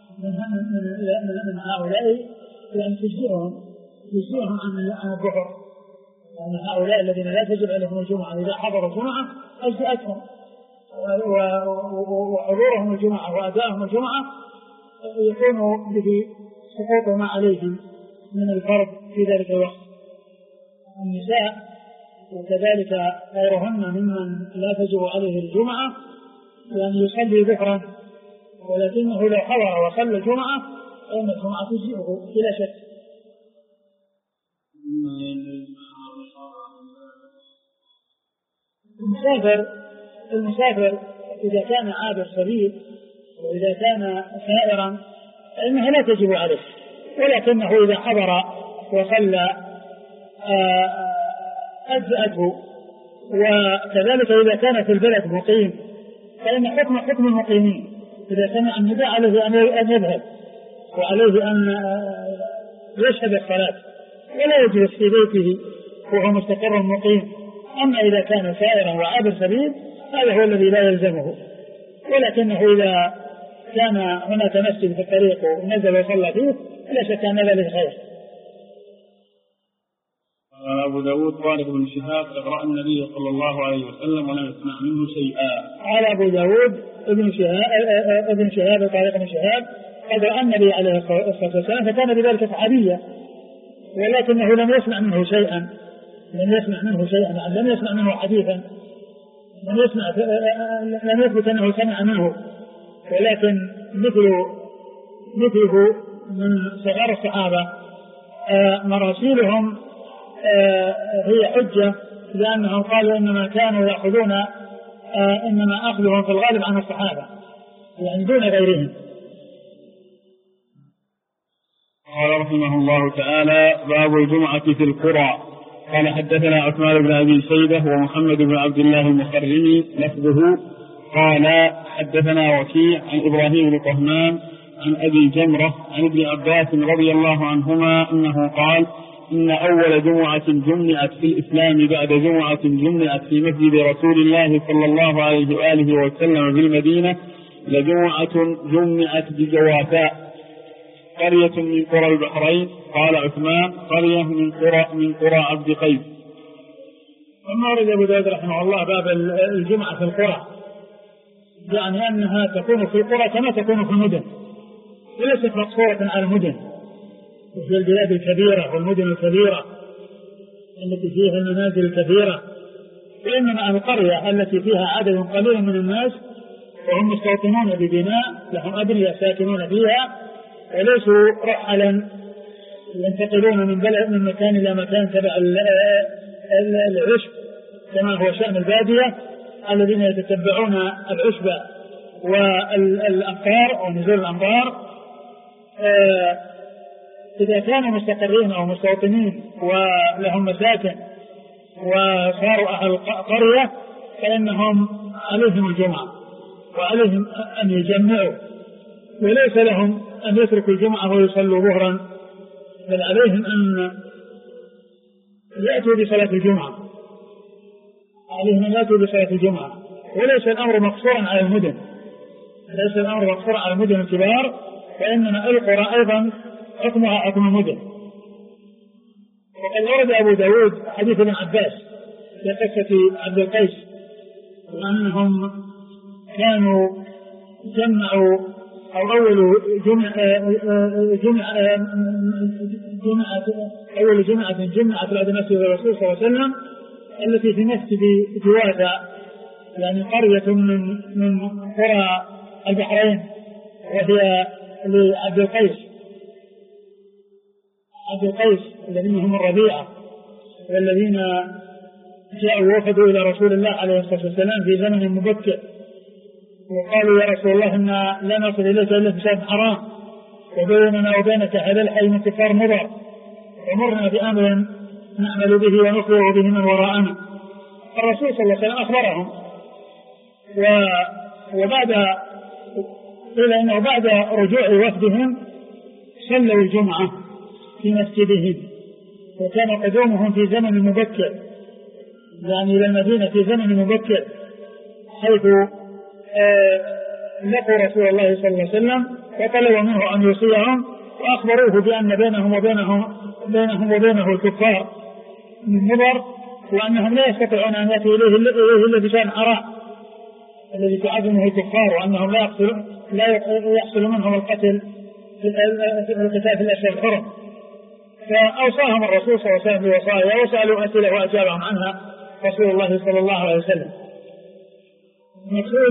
من هؤلاء لأن تجزئهم عن الظهر، يعني هؤلاء الذين لا تجب عليهم الجمعة إذا حضروا الجمعة أجزأتهم، وحضورهم الجمعة وأدائهم الجمعة يكون به سقوط ما عليهم من الفرض في ذلك الوقت. النساء وكذلك غيرهن ممن لا تجب عليه الجمعة لأن يصلي ظهرا، ولكنه لو حضر وصلى الجمعة فإن الجمعة تجزئه بلا شك. المسافر إذا كان عابر سبيل وإذا كان سائرا فإنها لا تجب عليه، ولكنه إذا حضر وصلى أجزأته. وكذلك إذا كان في البلد مقيم فإن حكم المقيمين، إذا سمع النداء عليه أن يذهب وعليه أن يشهد الصلاة ولا يجلس في بيته وهو مستقر مقيم. أما إذا كان سائرا وعابر سبيل هذا هو الذي لا يلزمه، ولكنه إذا كان هناك مسجد في الطريق ونزل وصلى فيه لا شك أن ذلك خير. أبو داود طارق بن شهاب قرأ النبي صلى الله عليه وسلم ولم يسمع منه شيئا. قال أبو داود ابن شهاب طارق بن شهاب قد رأى النبي عليه الصلاة والسلام فكان بذلك صحابيا، ولكنه لم يسمع منه شيئا، لم يسمع منه حديثا، لم يثبت أنه سمع منه، ولكن مثله من صغار الصحابة مراسيلهم هي حجة، لأنهم قالوا إنما كانوا يأخذون إنما أخذهم في الغالب عن الصحابة يعني دون غيرهم. قال رحمه الله تعالى: باب الجمعة في القرى. قال حدثنا عثمان بن أبي شيبة ومحمد بن عبد الله المخرمي لفظه قال حدثنا وكيع عن إبراهيم بن طهمان عن أبي جمرة عن ابن عباس رضي الله عنهما أنه قال: إن أول جمعة جمعت في الإسلام بعد جمعة جمعت في مسجد رسول الله صلى الله عليه وآله وسلم بالمدينة لجمعة جمعت بجوافاء قرية من قرى البحرين. قال عثمان: قرية من قرى عبد قيس. ثم ورد أبو داود رحمه الله باب الجمعة في القرى، يعني أنها تكون في القرى كما تكون في المدن، وليست مقصورة على المدن في البلاد الكبيرة والمدن الكبيرة التي فيها المنازل الكثيرة، وإنما القرية التي فيها عدد قليل من الناس وهم مستوطنون ببناء لهم أبنية ساكنون فيها وليسوا رحلا ينتقلون من مكان إلى مكان تبع العشب كما هو شأن البادية الذين يتتبعون العشب والأمطار ونزول الأمطار. إذا كانوا مستقرين أو مستوطنين ولهم مساكن وصاروا أهل قرية فإنهم عليهم الجمعة وعليهم أن يجمعوا، وليس لهم أن يتركوا الجمعة ويصلوا ظهرا، بل عليهم أن يأتوا بصلاة الجمعة، وليس الأمر مقصورا على المدن، الكبار، فإنما القرى أيضا حكمها حكم المدن. وقد ورد أبو داود حديث ابن عباس في قصة عبد القيس أنهم كانوا جمعوا أو أول جمعة جمعت بعد مسجد الرسول صلى الله عليه وسلم التي في مسجد جوافة، يعني قرية من قرى البحرين، وهي لعبد القيس الذين هم الربيعة والذين جاءوا وفدوا إلى رسول الله عليه الصلاة والسلام في زمن مبكر وقالوا: يا رسول الله إنا لا نصل إليك إلا في شهر حرام وبيننا وبينك هذا الحي من كفار مضر، ومرنا بأمر نعمل به ونخبر به من وراءنا. الرسول صلى الله عليه وسلم أخبرهم، إنه بعد رجوع وفدهم صلوا الجمعة في مسجدهم، وكان قدومهم في زمن مبكر، يعني إلى المدينة في زمن مبكر، حيث لقوا رسول الله صلى الله عليه وسلم وطلبوا منه أن يوصيهم، وأخبروه بأن بينهم وبينه الكفار من مضر، وأنهم لا يستطيعون أن يأتوا إليه إلا بشأن حرام الذي تعظمه الكفار، وأنهم لا يحصل منهم القتل في القتال في الأشهر الحرم. فأوصاهم الرسول صلى الله عليه وسلم بوصايا، وسألوا أسئلة وأجابهم عنها رسول الله صلى الله عليه وسلم. المقصود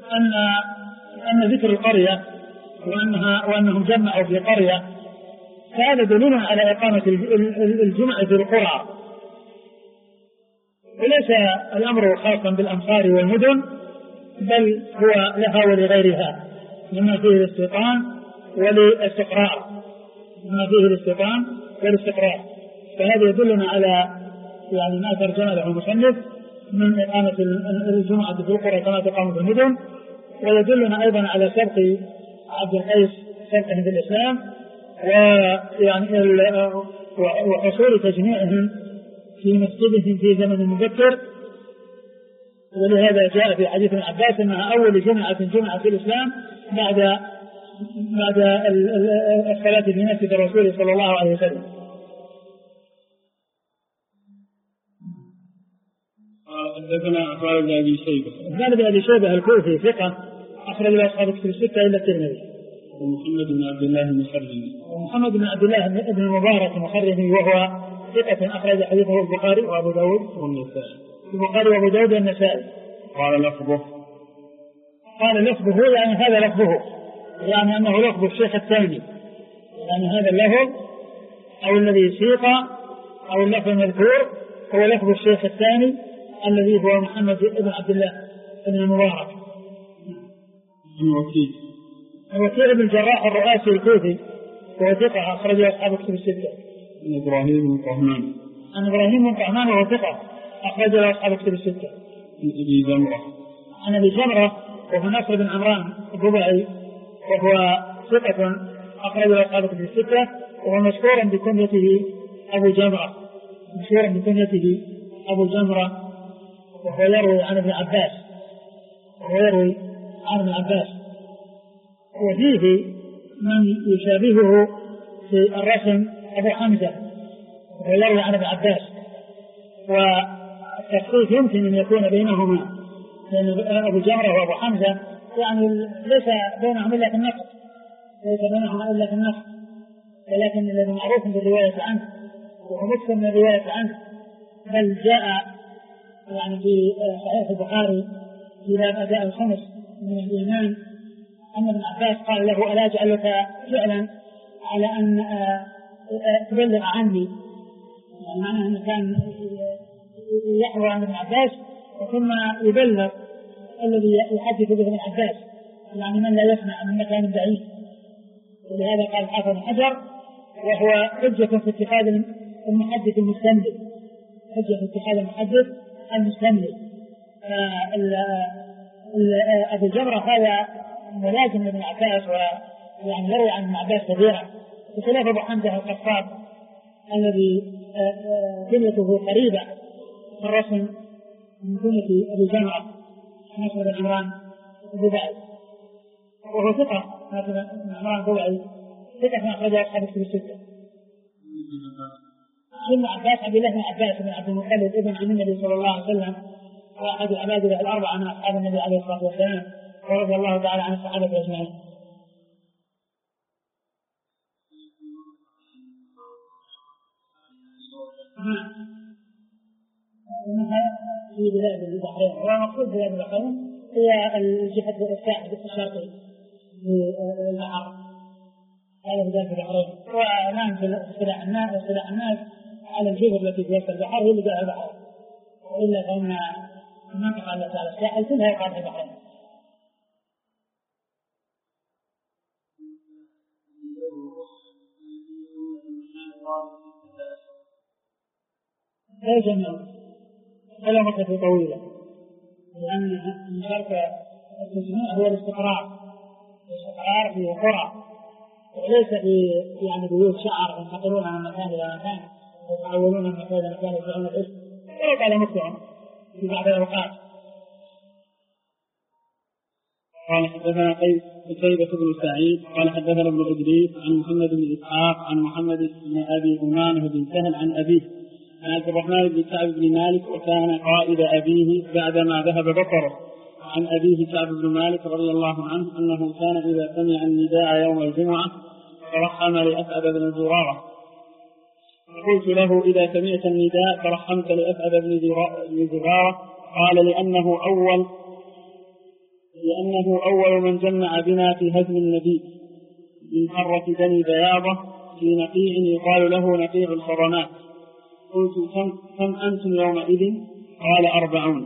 أن ذكر القرية وأنهم جمعوا في قرية، فهذا دليل على إقامة الجمعة في القرى، وليس الأمر خاصا بالأمصار والمدن، بل هو لها ولغيرها مما فيه الاستيطان والاستقرار، فهذا يدلنا على يعني ما ترجم له المصنف من إقامة الجمعة في القرى كما تقام في المدن، ويدلنا أيضا على سبق عبد القيس سبقه في الإسلام، ويعني وحصول تجميعهم في مسجدهم في زمن مبكر. ولهذا جاء في حديث ابن عباس أنها أول جمعة في الإسلام بعد الصلاة في مسجد الرسول صلى الله عليه وسلم. حدثنا خالد بن أبي شيبة الكوفي ثقة أخرج له أصحاب الكتب الستة إلا الترمذي. ومحمد بن عبد الله المخرمي. ومحمد بن عبد الله بن المبارك المخرمي، وهو ثقة أخرج حديثه البخاري وأبو داود والنسائي. البخاري وأبو داود والنسائي. قال لفظه يعني هذا لفظه، يعني أنه لفظ الشيخ الثاني، يعني هذا اللفظ أو الذي سيق أو اللفظ المذكور هو لفظ الشيخ الثاني الذي هو محمد بن عبد الله بن المبارك. وكيع بن الجراح الرؤاسي الكوفي وهو ثقة أخرجه أصحاب الكتب الستة. عن إبراهيم بن طهمان وهو ثقة أخرجه أصحاب الكتب الستة. عن أبي جمرة وهو نصر بن عمران الضبعي وهو ثقة أخرجه أصحاب الكتب الستة، وهو مشهورا بكنيته أبو جمرة، وهو يروي عن ابن عباس، وفيه من يشابهه في الرسم أبو حمزة وهو يروي عن ابن عباس، والتخصيص يمكن أن يكون بينهما، لأن أبو جمرة وأبو حمزة يعني ليس بينهم إلا في النص، ولكن الذي معروف بالرواية عنه وهو مكثر من الرواية عنه، بل جاء يعني في صحيح البخاري في باب أداء الخمس من الإيمان أن ابن عباس قال له: ألا أجعلك فعلا على أن تبلغ عني؟ يعني معناه أنه كان يحوى عن ابن عباس ثم يبلغ الذي يحدث به ابن عباس، يعني من لا يسمع من مكان بعيد. ولهذا قال حافظ بن حجر: وهو حجة في اتخاذ المحدث المستملي، أبو جمرة هذا ملازم لابن عباس، ويعني يروي عن ابن عباس كثيرا، بخلاف أبو حمزة القصاب الذي كنيته قريبة في الرسم من كنية أبي جمرة نصر بن عمران الضبعي، وهو ثقة نصر بن عمران الضبعي ثقة أخرجه أصحاب الكتب الستة. ابن عباس عبد الله بن عباس بن عبد المطلب ابن عم النبي صلى الله عليه وسلم، وأحد العبادلة الأربعة من أصحاب النبي عليه الصلاة والسلام، ورضي الله تعالى عن الصحابة أجمعين. في بلاد البحرين، ومقصود بلاد البحرين هي الجهة الساحل الشرقي للبحر، هذا بلاد البحرين. والآن في اصطلاح الناس على الجبر التي في وسط البحر هي اللي جاء البحر، وإلا فإن المنطقة التي على الساحل كلها يقع في البحرين. لا يجمعون ولا مدة طويلة، لأن من شرط التجميع هو الاستقرار في قرى، وليس في يعني بيوت شعر ينتقلون من مكان إلى مكان ويتحولون من مكان إلى مكان يدعون الاسم ولو قال مسلم في بعض الأوقات. قال حدثنا قتيبة بن سعيد قال حدثنا ابن إدريس عن محمد بن إسحاق عن محمد بن أبي أمامة بن سهل عن أبيه عن عبد الرحمن بن كعب بن مالك وكان قائد أبيه بعدما ذهب بصره. عن أبيه كعب بن مالك رضي الله عنه أنه كان إذا سمع النداء يوم الجمعة ترحم لأسعد بن زرارة. قلت له إذا سمعت النداء ترحمت لأسعد بن زرارة؟ قال لأنه أول من جمع بنا في هزم النبي من حرة بني بياضة في نقيع يقال له نقيع الصرمات. قلت كم أنتم يومئذ؟ قال 40.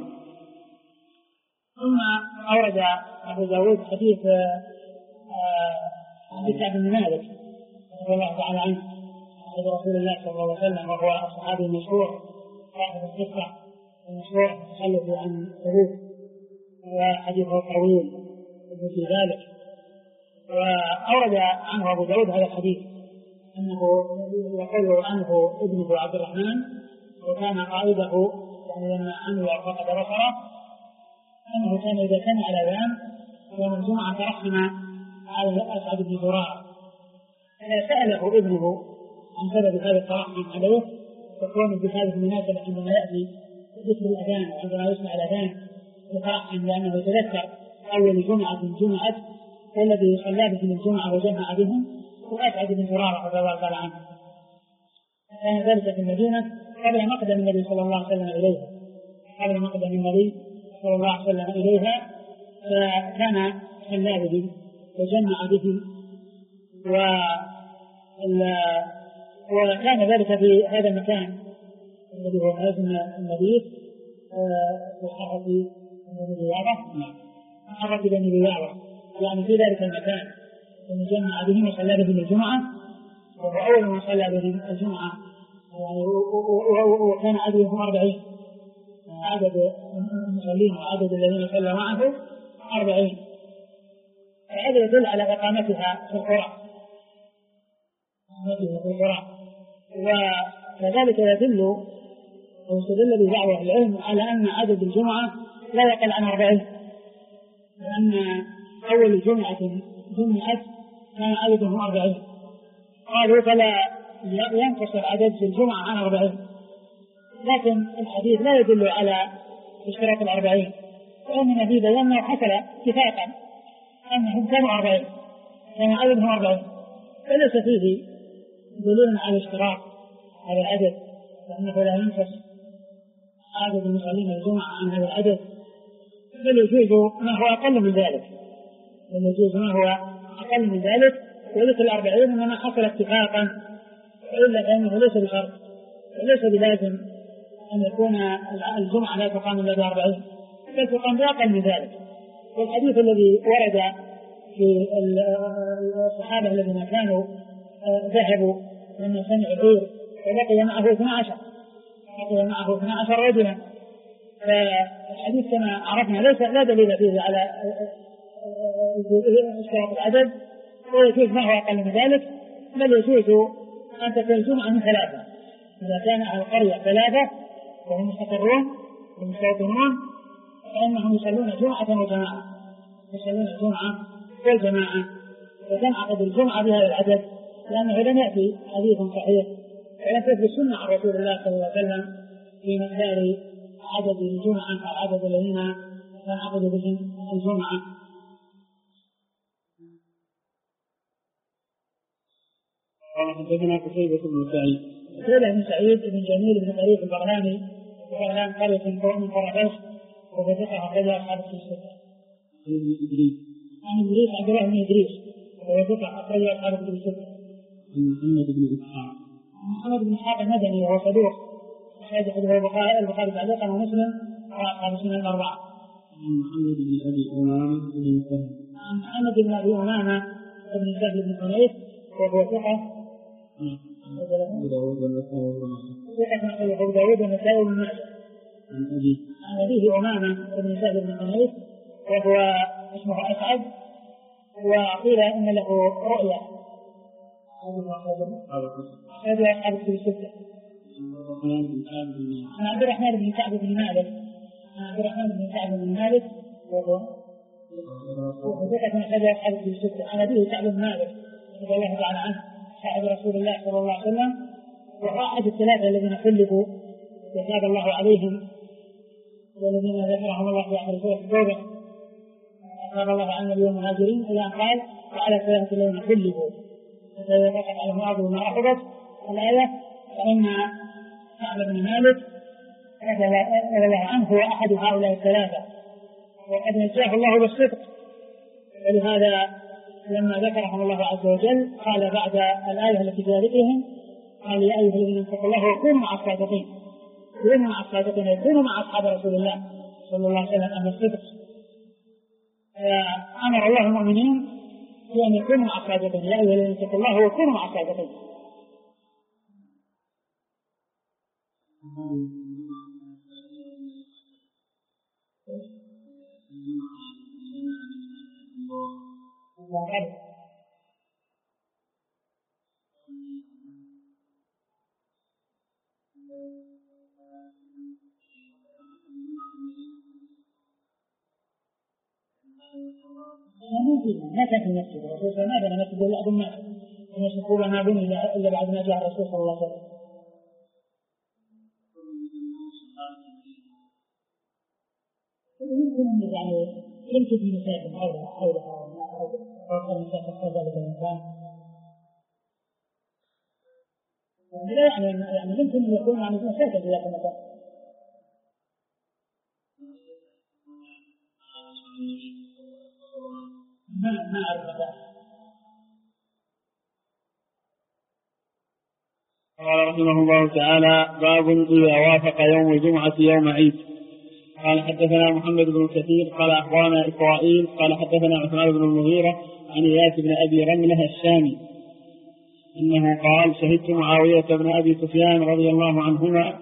ثم أورد أبو داود حديث كعب بن مالك رضي الله تعالى عنه عن رسول الله صلى الله عليه وسلم، وهو الصحابي المشهور صاحب القصة المشهور التخلف عن الحروب، وحديثه طويل في ذلك. وأورد عنه أبو داود هذا الحديث أنه يقول عنه ابنه عبد الرحمن وكان قائده يعني لما عمل فقد بصره أنه كان إذا سمع الأذان يوم الجمعة ترحم على أسعد بن زرارة، فسأله ابنه عن سبب هذا الترحم عليه، تكون بهذه المناسبة عندما يأتي ذكر الأذان وعندما يسمع الأذان يترحم لأنه يتذكر أول جمعة جمعت والذي صلى به الجمعة وجمع بهم وأسعد بن زرارة رضي الله تعالى عنه. كان ذلك في المدينة قبل مقدم النبي صلى الله عليه وسلم إليها، قبل مقدم النبي صلى الله عليه وسلم إليها، فكان صلى به وجمع به وكان ذلك في هذا المكان الذي هو هزم النبي في حرة بني بياضة، يعني في ذلك المكان جمع بهم وصلى بهم الجمعة، وهو أول من صلى بهم الجمعة يعني وكان عددهم 40، عدد المصلين وعدد الذين صلى معه 40. هذا يدل على إقامتها في القرى، وكذلك يدل ويستدل بدعوة العلم على أن عدد الجمعة لا يقل عن 40، لأن أول جمعة جمعت كان عددهم 40، قالوا فلا ينقص العدد في الجمعة عن 40، لكن الحديث لا يدل على اشتراك 40، لأن في بيانه حصل اتفاقا أنهم كانوا 40 كان عددهم 40، فليس فيه دليل على اشتراك هذا العدد، لأنه لا ينقص عدد المصلين الجمعة عن هذا العدد، بل يجوز ما هو أقل من ذلك، وذكر 40 إنما حصل اتفاقا، إلا لأنه ليس بشرط وليس بلازم أن يكون الجمعة لا تقام إلا ب40، بل تقام بأقل من ذلك. والحديث الذي ورد في الصحابة الذين كانوا ذهبوا لما سمعوا العير ولقي معه 12 رجلا، فالحديث كما عرفنا لا دليل فيه على اشتراك العدد، ويجوز ما هو أقل من ذلك، بل يجوز أن تكون الجمعة من 3، إذا كان على القرية 3 وهم مستقرون ومستوطنون فإنهم يصلون جمعة وجماعة، يصلون الجمعة والجماعة، وتنعقد الجمعة بهذا العدد، لأنه لم يأتي حديث صحيح ولم تثبت سنة عن رسول الله صلى الله عليه وسلم في مقدار عدد الجمعة أو عدد الذين تنعقد بهم الجمعة. قال حدثنا قتيبة بن سعيد بن سعيد بن جميل بن طريق البغلاني، وبغلان قرية من قرى وهو ثقة أخرجها أصحاب الستة. عن إدريس عبد الله بن إدريس وهو ثقة أخرجها أصحاب الستة. محمد بن إسحاق المدني وهو صدوق أخرج حديثه البخاري تعليقا ومسلم وأصحاب السنن الأربعة. محمد بن أبي أمامة بن سهل محمد بن أبي أمامة بن سهل بن حنيف وهو ثقة أبو داود والنسائي بن ماجه عن أبيه أمامة بن سعد بن حنيف وهو اسمه أسعد، وقيل إن له رؤيا هذا أصحاب الكتب الستة. عن عبد الرحمن بن كعب بن مالك، عبد الرحمن بن كعب بن مالك وهو ثقة من أصحاب الكتب الستة. عن أبيه كعب بن مالك رضي الله تعالى عنه صاحب رسول الله صلى الله عليه وسلم، وأحد الثلاثة الذين خلفوا وتاب الله عليهم والذين ذكرهم الله في آخر سورة التوبة، قال الله عن النبي والمهاجرين إلى أن قال وعلى الثلاثة الذين خلفوا فيتوقف على المعاض وما أخذت الآية. فإن كعب بن مالك رضي الله عنه هو أحد هؤلاء الثلاثة، وقد نجاه الله بالصدق، ولهذا لما ذكرهم الله عز وجل قال بعد الآية التي في ذكرهم قال يا أيها الذين اتقوا الله وكونوا مع الصادقين، كونوا مع الصادقين يكونوا مع أصحاب رسول الله صلى الله عليه وسلم أهل الصدق. أمر الله المؤمنين بأن يكونوا مع الصادقين، يا أيها الذين اتقوا الله وكونوا مع الصادقين. ما كان في المسجد الرسول صلى الله عليه وسلم، ما بنى مسجد إلا أبو الناس، الناس يقولون ما بني إلا بعد ما جاء الرسول صلى الله عليه وسلم. يمكن يعني يمكن في مساجد حولها أو مساجد ذلك الإنسان، لا يعني يمكن يكون يعني مساجد في ذلك المكان. ما أعرف هذا. قال رحمه الله تعالى باب إذا وافق يوم الجمعة يوم عيد. قال حدثنا محمد بن كثير قال أخبرنا إسرائيل قال حدثنا عثمان بن المغيرة عن إياس بن أبي رملة الشامي إنه قال شهدت معاوية بن أبي سفيان رضي الله عنهما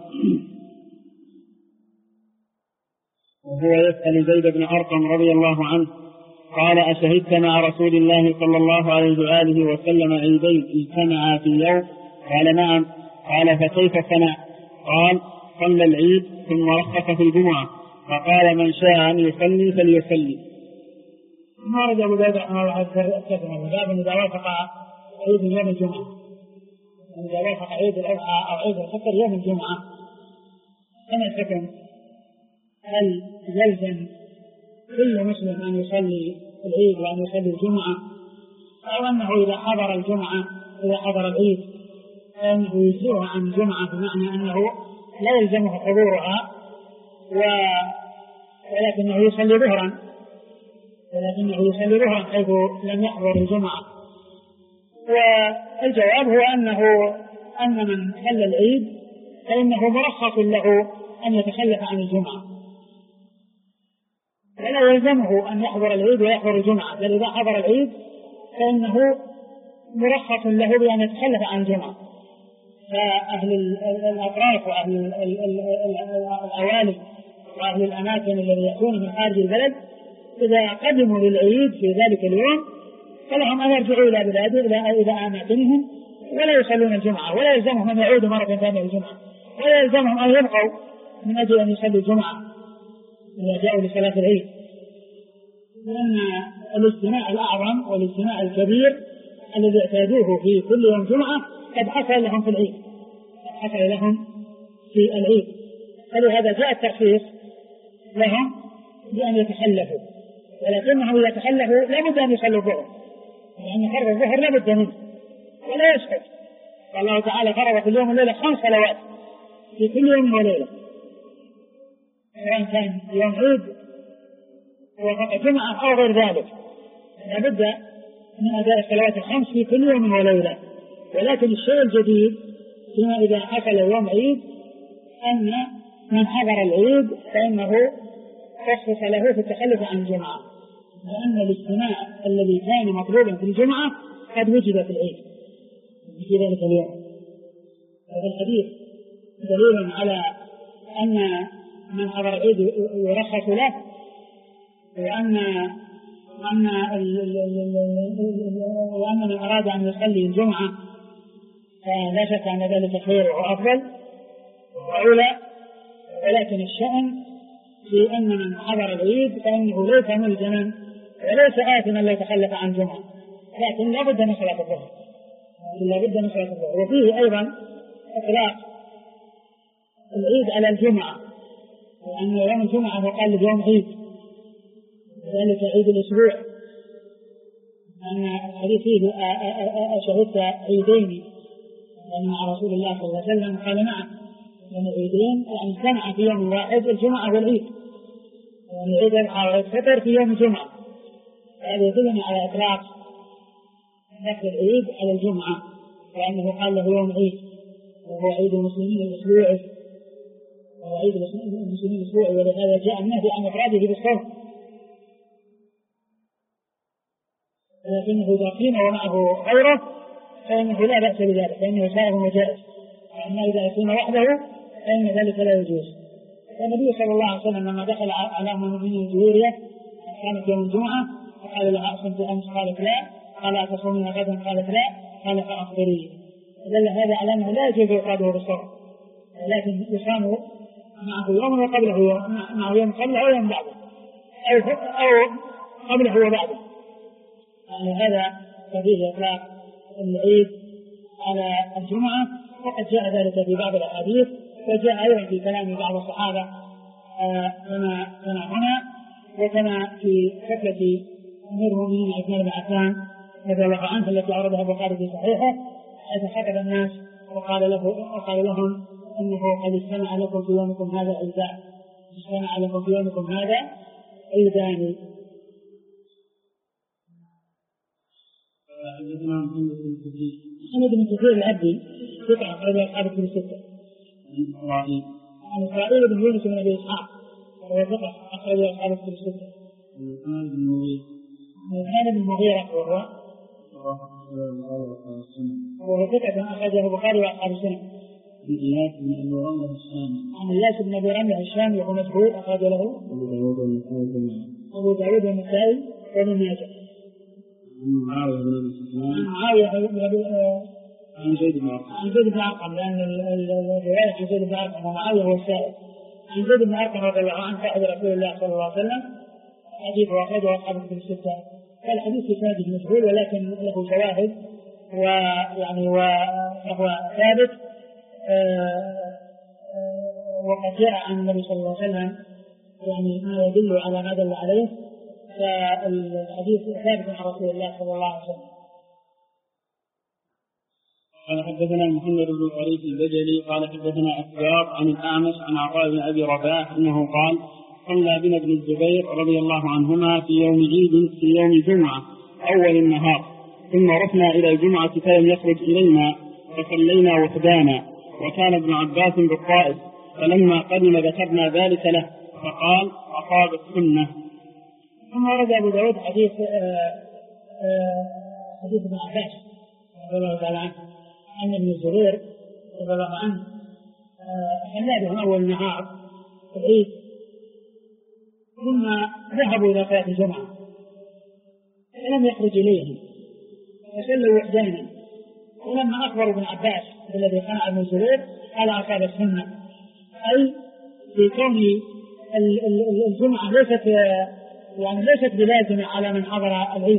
وهو يسأل زيد بن أرقم رضي الله عنه قال أشهدت مع رسول الله صلى الله عليه وآله وسلم عيدين اجتمعا في يوم؟ قال نعم. قال فكيف صنع؟ قال صلى العيد ثم رخص في الجمعة فقال من شاء أن يصلي فليصلي. ما رجع أبو داود رحمه الله عز وجل إذا وافق عيد يوم الجمعة، إذا وافق عيد الأضحى أو عيد الفطر يوم الجمعة كما الحكم؟ هل يلزم كل مسلم أن يصلي العيد وأن يصلي الجمعة، أو أنه إذا حضر الجمعة إذا حضر العيد فإنه يجزئه عن الجمعة، بمعنى أنه لا يلزمه حضورها ولكنه يصلي ظهرا حيث لم يحضر الجمعة؟ والجواب هو أن من صلى العيد فإنه مرخص له أن يتخلف عن الجمعة، فلا يلزمه أن يحضر العيد ويحضر الجمعة، بل إذا حضر العيد فإنه مرخص له بأن يتخلف عن الجمعة. فأهل الأطراف وأهل العوالم وأهل الأماكن الذين يأتون من خارج البلد إذا قدموا للعيد في ذلك اليوم فلهم أن يرجعوا إلى بلادهم إلى أماكنهم ولا يصلون الجمعة، ولا يلزمهم أن يعودوا مرة ثانية الجمعة، ولا يلزمهم أن يبقوا من أجل أن يصلوا الجمعة إذا جاءوا لصلاة العيد، لأن الاجتماع الأعظم والاجتماع الكبير الذي اعتادوه في كل يوم جمعة قد حصل لهم في العيد، فلهذا جاء التخصيص لهم بأن يتخلفوا، ولكنهم إذا تخلفوا لابد أن يصلوا الظهر، لأن فرض الظهر لابد منه ولا يسقط. والله تعالى فرض في اليوم والليلة 5 صلوات في كل يوم وليلة، سواء كان يوم عيد وفقط جمعة أو غير ذلك، لابد من أداء الصلوات 5 في كل يوم وليلة. ولكن الشيء الجديد فيما إذا حصل يوم عيد أن من حضر العيد فإنه خصص له في التخلف عن الجمعة، لأن الاجتماع الذي كان مطلوبا في الجمعة قد وجد في العيد في ذلك اليوم، وفي الحديث دليل على أن من حضر العيد يرخص له، وأن من أراد أن يصلي الجمعة فلا شك أن ذلك خير وأفضل وأولى، ولكن الشأن في أن من حضر العيد فإنه ليس ملزما وليس آثما لو تخلف عن جمعة، لكن لا بد من صلاة الظهر، وفيه أيضا إطلاق العيد على الجمعة، وأن يوم الجمعة يقال يوم عيد، ذلك عيد الأسبوع، أن الحديث فيه أشهدت عيدين مع رسول الله صلى الله عليه وسلم، قال نعم، يعني عيدين يعني اجتمع في يوم واحد الجمعة والعيد، يعني عيد الأضحى والفطر في يوم الجمعة، هذا يدلني على إطلاق نقل العيد على الجمعة، وأنه قال له يوم عيد، وهو عيد المسلمين الأسبوعي، وعيد المسلمين الأسبوعي، ولهذا جاء النهي عن إفراده بالصوم، لكنه إذا قيم ومعه غيره فإنه لا بأس بذلك، فإنه سائغ وجائز، أما إذا يقيم وحده فإن ذلك لا يجوز. والنبي صلى الله عليه وسلم لما دخل على أم المؤمنين الجويرية كانت يوم الجمعة فقال لها أصمت أمس؟ قالت لا. قال أتصومين غدا؟ قالت لا. قال فأفطري. دل هذا على أنه لا يجوز إفراده بالصوم، لكن يصام معه يوم وقبله يوم، معه يوم قبله أو يوم بعده، أو قبله وبعده. يعني هذا فيه إطلاق العيد على الجمعة، وقد جاء ذلك في بعض الأحاديث، وجاء أيضا في كلام بعض الصحابة كما هنا، وكما في فترة أمير المؤمنين عثمان بن عفان رضي الله عنه التي عرضها البخاري في صحيحه، حيث خطب الناس وقال لهم إنه قد اجتمع لكم في يومكم هذا عيدان، اجتمع لكم في يومكم هذا عيدان. محمد بن كثير العبدي ثقة أخرج أصحاب الكتب الستة. عن إسرائيل بن يونس بن أبي إسحاق وهو ثقة أخرج أصحاب الكتب الستة. كان بن المغيرة وهو ثقة أخرجه البخاري وأصحاب السنة. عن إياس بن أبي رملة الشامي وهو مشهور أخرج له أبو داود والنسائي وابن ماجه. عن زيد بن أرقم، لأن الرواية عن زيد بن أرقم ومعاوية هو السائل. عن زيد بن أرقم رضي الله عنه صاحب رسول الله صلى الله عليه وسلم، حديث أخرجه أصحاب الكتب الستة. الحديث بسنده مجهول ولكن له شواهد، ويعني وهو ثابت، وقد جاء عن النبي صلى الله عليه وسلم يعني ما يدل على ما دل عليه، فالحديث ثابت عن رسول الله صلى الله عليه وسلم. قال حدثنا محمد بن الحريث البجلي قال حدثنا أسباط عن الأعمش عن عطاء بن أبي رباح أنه قال صلى بنا ابن الزبير رضي الله عنهما في يوم عيد في يوم جمعة أول النهار، ثم رحنا إلى الجمعة فلم يخرج إلينا فصلينا وحدانا، وكان ابن عباس بالطائف، فلما قدم ذكرنا ذلك له فقال أصاب السنة. ثم ورد أبو داود حديث ابن عباس رضي الله تعالى عنه أن ابن الزبير رضي الله عنه صلى بهم أول النهار في العيد، ثم ذهبوا إلى صلاة الجمعة فلم يخرج إليهم فصلوا وحدانا، ولما أخبر ابن عباس الذي صنع ابن الزبير قال أصاب السنة، أي في كون الجمعة ليست بلازمة على من حضر العيد،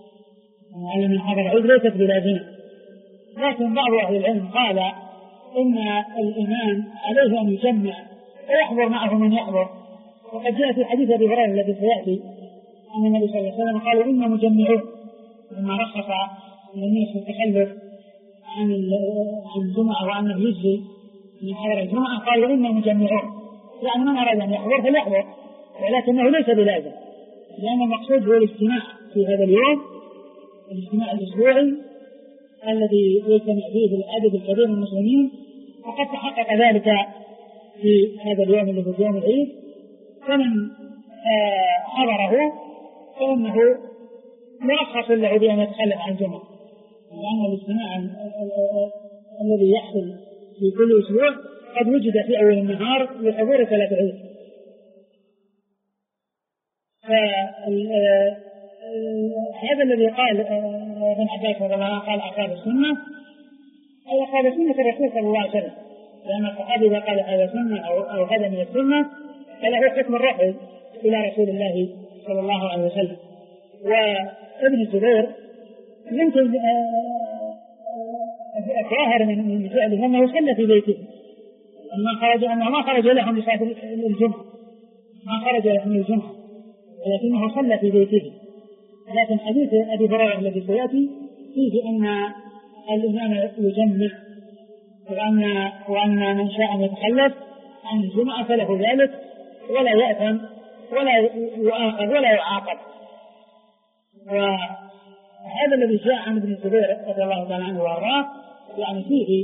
ليست بلازمة، لكن بعض أهل العلم قال إن الإمام عليه أن يجمع ويحضر معه من يحضر، وقد جاء في حديث أبي هريرة الذي سيأتي أن النبي صلى الله عليه وسلم قال إنا مجمعون، لما رخص الناس في التخلف عن الجمعة وأنه يجزي من حضر الجمعة قال إنا مجمعون، يعني من أراد أن يحضر فليحضر، ولكنه ليس بلازم، لأن المقصود هو الاجتماع في هذا اليوم، الاجتماع الأسبوعي الذي يجتمع فيه العدد الكبير من المسلمين، وقد تحقق ذلك في هذا اليوم اللي هو يوم العيد، فمن حضره فإنه مرخص له بأن يتخلف عن الجمعة، لأن الاجتماع الذي يحصل في كل أسبوع قد وجد في أول النهار لحضور صلاة العيد. هذا الذي قال ابن عباس رضي الله عنه قال أصحاب السنة، أي أصحاب سنة الرسول صلى الله عليه وسلم، لأن الصحابي إذا قال هذا سنة أو هذا من السنة فله حكم الرفع إلى رسول الله صلى الله عليه وسلم. وابن الزبير يمكن ظاهر من فعله أنه صلى في بيته، أنه ما خرج لهم لصلاة الجمعة، ما خرج لهم الجمعة، ولكنه صلى في بيته. لكن حديث أبي هريرة الذي سيأتي فيه أن الإمام يجمع وأن من شاء أن يتخلف عن الجمعة فله ذلك ولا يأثم ولا يؤاخذ ولا يعاقب. وهذا الذي جاء عن ابن الزبير رضي الله تعالى عنه وارضاه يعني فيه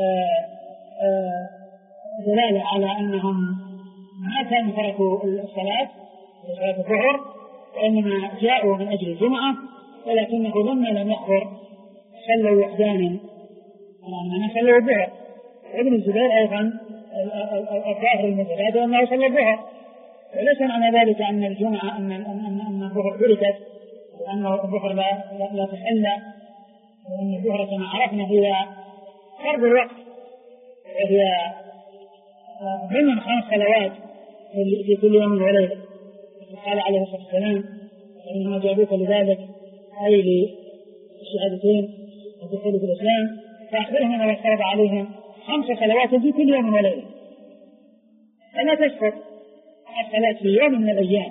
دلالة على أنهم ما كانوا تركوا الصلاة الظهر، وإنما جاءوا من أجل الجمعة، ولكنه لما لم يحضر صلوا وحدانا لما صلوا الظهر. ابن الزبير أيضا الظاهر المتبادل أنه صلى الظهر، وليس معنى ذلك أن الجمعة أن الظهر تركت وأن الظهر لا تحل، وأن الظهر كما عرفنا هي فرض الوقت، وهي ضمن 5 صلوات في كل يوم وليلة. قال عليه الصلاة والسلام إنما جابوك لذلك أي للشهادتين والدخول في الإسلام، فأخبرهم أن يفترض عليهم 5 صلوات في كل يوم وليلة، فلا تسقط الصلاة في يوم من الأيام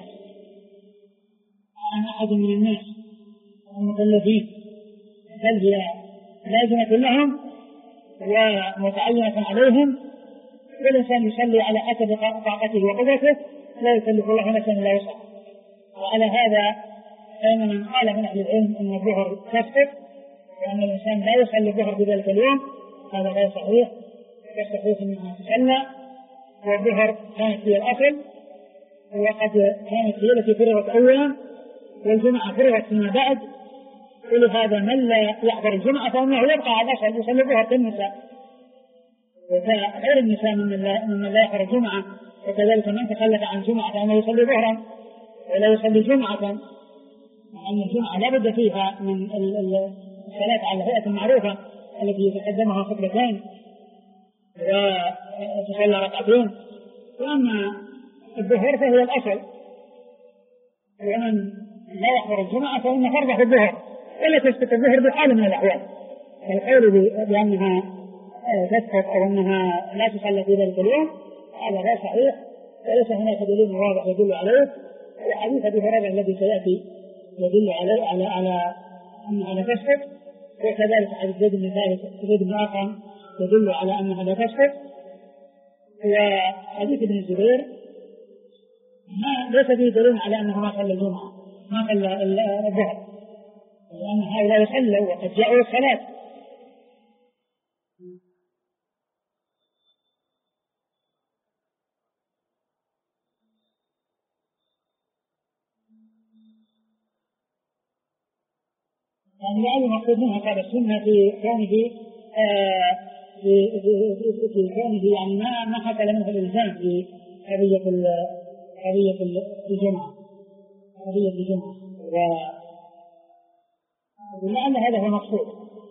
عن أحد من الناس المكلفين، بل هي لازمة لهم ومتعينة عليهم، والإنسان يصلي على حسب طاقته وقدرته، لا يكلف الله نفسا إلا وسعها. وعلى هذا فإن من قال من أهل العلم أن الظهر تسقط وأن الإنسان لا يصلي الظهر في ذلك اليوم، هذا غير صحيح. الصحيح أنها تصلى، والظهر كانت هي الأصل، وقد كانت هي التي فرضت أولا، والجمعة فرضت فيما بعد. ولهذا من لا يحضر الجمعة فإنه يبقى على الأصل يصلي الظهر كالنساء، وغير النساء من لا يحضر الجمعة، وكذلك من تخلف عن الجمعة فإنه يصلي ظهرا ولا يصلي جمعة، لأن الجمعة لا بد فيها من الصلاة على الهيئة المعروفة التي يتقدمها خطبتين وتصلى ركعتين. وأما الظهر فهي الأصل، ومن لا يحضر الجمعة فإن فرضه الظهر ولا تسقط الظهر بحال من الأحوال. القول بأنها تسقط أو أنها لا تصلى في ذلك اليوم هذا غير صحيح، وليس هناك دليل واضح يدل عليه. وحديث أبي هريرة الذي سيأتي يدل عليه على أنها لا تسقط، وكذلك حديث زيد بن ثابت زيد بن أرقم يدل على أنها لا تسقط. وحديث ابن الزبير ليس فيه دليل على أنه ما صلى الجمعة ما صلى الظهر، لأن هؤلاء يصلوا وقد جاءوا الصلاة. يعني يعني مقصود منها قال السنة في كونه في كونه يعني ما حصل منه الإلزام في قضية الجمعة ولأن هذا هو المقصود.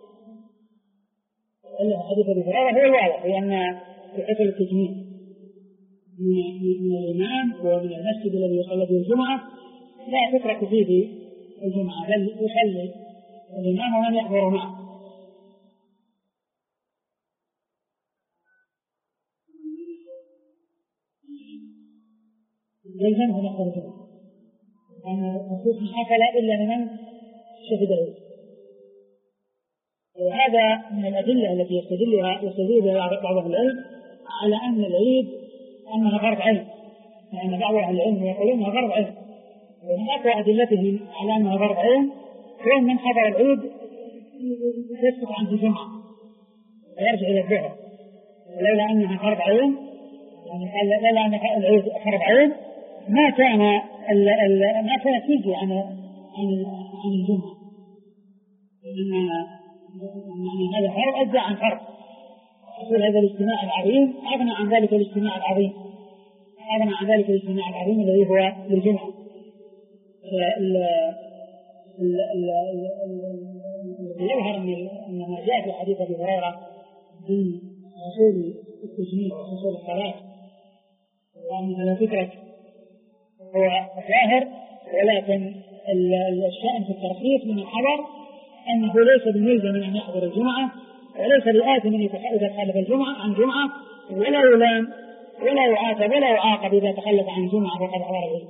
حديث أبي هريرة هو الواضح، لأن في حصل التجميع من الإمام ومن المسجد الذي يصلى فيه الجمعة لا تترك فيه الجمعة، بل يصلي الإمام ومن يحضر معه. يلزمه نحضر الجمعة، لأن النصوص مش حصل إلا لمن شهده. وهذا من الأدلة التي يستدل بها بعض أهل العلم على أن العيد أنها فرض عين، لأن بعض أهل العلم يقولون أنها فرض عين، ومن أقوى أدلتهم على أنها فرض عين هو من حضر العيد يسقط عنه الجمعة ويرجع إلى الظهر، ولولا أنها فرض عين يعني لولا أن العيد فرض عين ما كان تيجي عن الجمعة، لأن هذا فرض أجزاء عن فرض، حصول هذا الاجتماع العظيم أغنى عن ذلك الاجتماع العظيم، أغنى عن ذلك الاجتماع العظيم الذي هو للجمعة. يظهر أن ما جاء في حديث أبي هريرة من حصول التجميع وحصول الصلاة وأن هذا فكرة هو ظاهر، ولكن الشأن في الترخيص من الحضر أنه ليس بالملزم من أن يحضر الجمعة، وليس بالآثم إذا تخلف الجمعة عن جمعة، ولا يلام ولا يعاتب ولا يعاقب إذا تخلف عن جمعة وقد حضر العيد.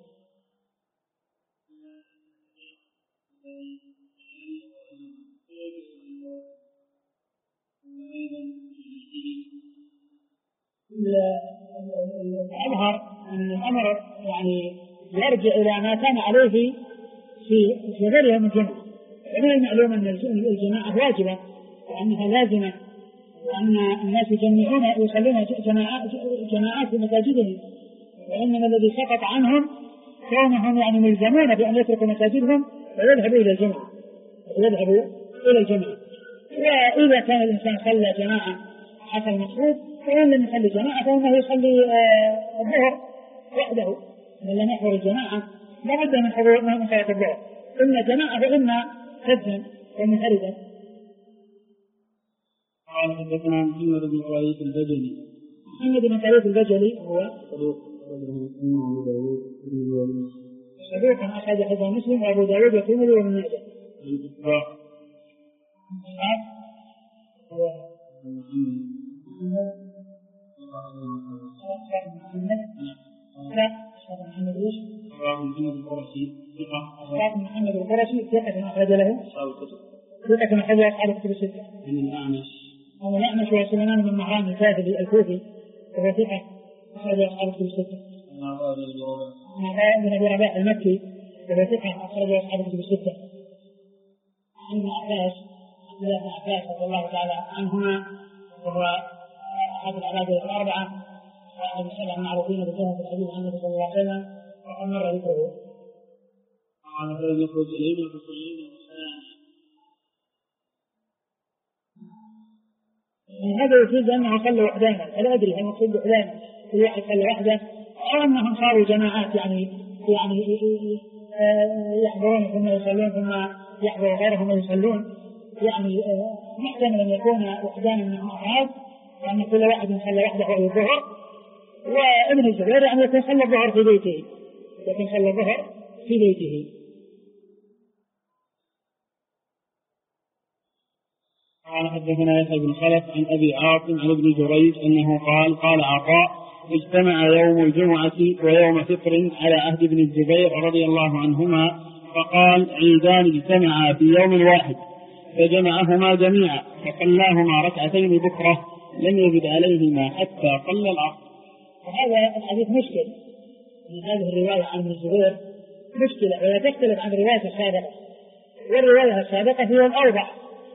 الأظهر أن الأمر يعني يرجع إلى ما كان عليه في غير يوم الجمعة. ومن المعلوم أن الجماعة واجبة وأنها لازمة، وأن الناس يجمعون ويصلون جماعات في مساجدهم، وإنما الذي سقط عنهم كونهم يعني ملزمون بأن يتركوا مساجدهم ويذهبوا إلى الجمعة. وإذا كان الإنسان صلى جماعة حصل المقصود، فإن لم يصلي جماعة فإنه يصلي الظهر وحده. من لم يحضر الجماعة لا بد من حضور من صلاة الظهر، إما جماعة وإما فجا ومنفردا. قال حدثنا محمد بن قريش البجلي. محمد بن قريش البجلي هو صدوق أخرج حديث مسلم وأبو داود والترمذي وابن ماجه. محمد القرشي ثقة أخرج له ثقة أخرج أصحاب الكتب الستة. هو الأعمش وسليمان بن مهران الكاهلي الكوفي وهو ثقة أخرج أصحاب الكتب الستة. بن أبي رباح المكي وهو ثقة أخرج أصحاب الكتب الستة. عن ابن عباس رضي الله تعالى عنهما وهو أحد العبادة الأربعة وأحد السبعة المعروفين بالجهة في الحديث عن النبي صلى الله عليه وسلم وقد مر ذكره. قال فلم يخرج إلينا فصلينا هذا يفيد أنه صلى وحدانا، لا أدري هل يصلي وحدانا في واحد صلى وحده أو أنهم صاروا جماعات يعني يحضرون ثم يصلون ثم يحضر غيرهم ويصلون، يعني محتمل أن يكون وحدانا من أفراد، وأن كل واحد صلى وحده وهو الظهر، وابن الزبير أن يكون صلى الظهر في بيته، يكون صلى الظهر في بيته. قال حدثنا يحيى بن خلف عن أبي عاصم عن ابن جريج أنه قال عطاء اجتمع يوم الجمعة ويوم فطر على عهد ابن الزبير رضي الله عنهما، فقال عيدان اجتمعا في يوم واحد فجمعهما جميعا فصلاهما ركعتين بكرة لم يزد عليهما حتى صلى العصر. وهذا الحديث مشكل من هذه الرواية عن ابن الزبير مشكلة، ولا تختلف عن الرواية السابقة، والرواية السابقة هي الأوضح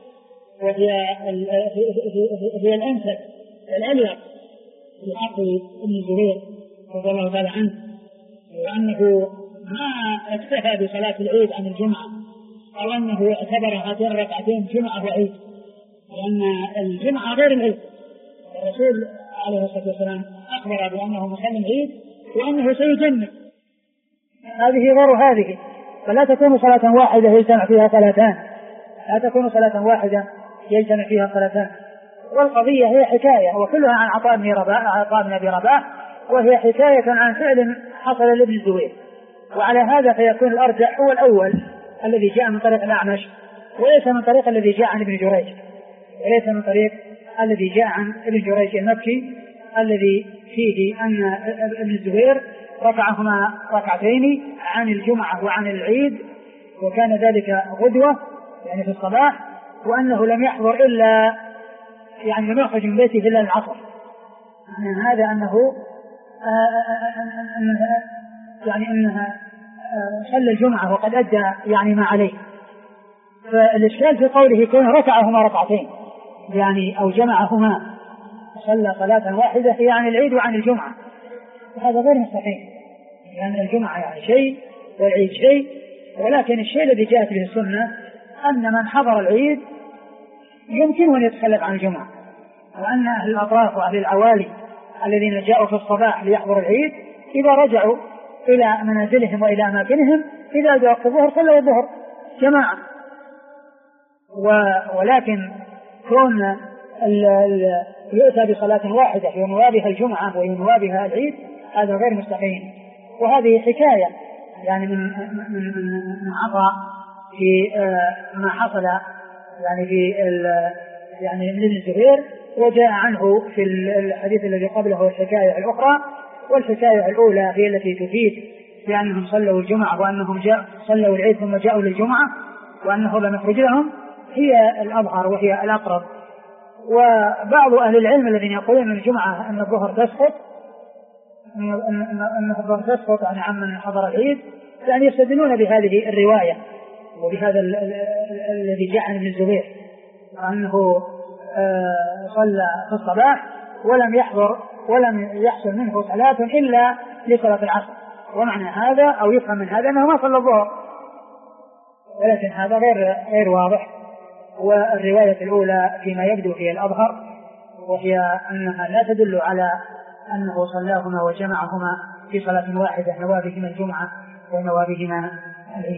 وهي الأنسب الأليق في حق ابن الزبير رضي الله تعالى عنه، وأنه ما اكتفى بصلاة العيد عن الجمعة أو أنه اعتبر هاتين الركعتين جمعة وعيد، لأن الجمعة غير العيد. الرسول عليه الصلاة والسلام أخبر بأنه مسلم عيد وأنه سيجنب، هذه غير هذه، فلا تكون صلاة واحدة يجتمع فيها صلاتان، لا تكون صلاة واحدة يجتمع فيها صلاتان. والقضية هي حكاية وكلها عن عطاء بن أبي رباح، وهي حكاية عن فعل حصل لابن الزبير، وعلى هذا فيكون الأرجح هو الأول الذي جاء من طريق الأعمش، وليس من طريق الذي جاء عن ابن جريج، وليس من طريق الذي جاء عن ابن جريج المكي الذي فيه أن ابن الزبير ركعهما ركعتين عن الجمعة وعن العيد، وكان ذلك غدوة يعني في الصباح، وأنه لم يحضر إلا يعني لم يخرج من بيته إلا العصر. يعني هذا أنه يعني أنها صلى الجمعة وقد أدى يعني ما عليه. فالإشكال في قوله كون ركعهما ركعتين يعني أو جمعهما صلى صلاة واحدة يعني العيد وعن الجمعة، وهذا غير مستحيل، لأن يعني الجمعة يعني شيء والعيد شيء، ولكن الشيء الذي جاءت به السنة أن من حضر العيد يمكن أن يتخلف عن الجمعة، وأن أهل الأطراف وأهل العوالي الذين جاءوا في الصباح ليحضروا العيد إذا رجعوا إلى منازلهم وإلى أماكنهم إذا جاء وقت الظهر صلوا الظهر جماعة. ولكن كون يؤتى بصلاة واحدة ينوى بها الجمعة وينوى بها العيد هذا غير مستقيم. وهذه حكاية يعني من عطاء في ما حصل يعني في يعني من الزبير، وجاء عنه في الحديث الذي قبله الحكاية الأخرى. والحكاية الأولى هي التي تفيد بأنهم صلوا الجمعة وأنهم صلوا العيد ثم جاءوا للجمعة وأنه لم يخرج لهم، هي الأظهر وهي الأقرب. وبعض أهل العلم الذين يقولون أن الجمعة أن الظهر تسقط أن الظهر تسقط عن عمن حضر العيد، يعني يستدلون بهذه الرواية وبهذا الذي جاء عن ابن الزبير أنه صلى في الصباح ولم يحضر ولم يحصل منه صلاة إلا لصلاة العصر، ومعنى هذا أو يفهم من هذا أنه ما صلى الظهر، ولكن هذا غير واضح. والرواية الأولى فيما يبدو هي الأظهر، وهي أنها لا تدل على أنه صلاهما وجمعهما في صلاة واحدة نوى بهما الجمعة ونوى بهما العيد.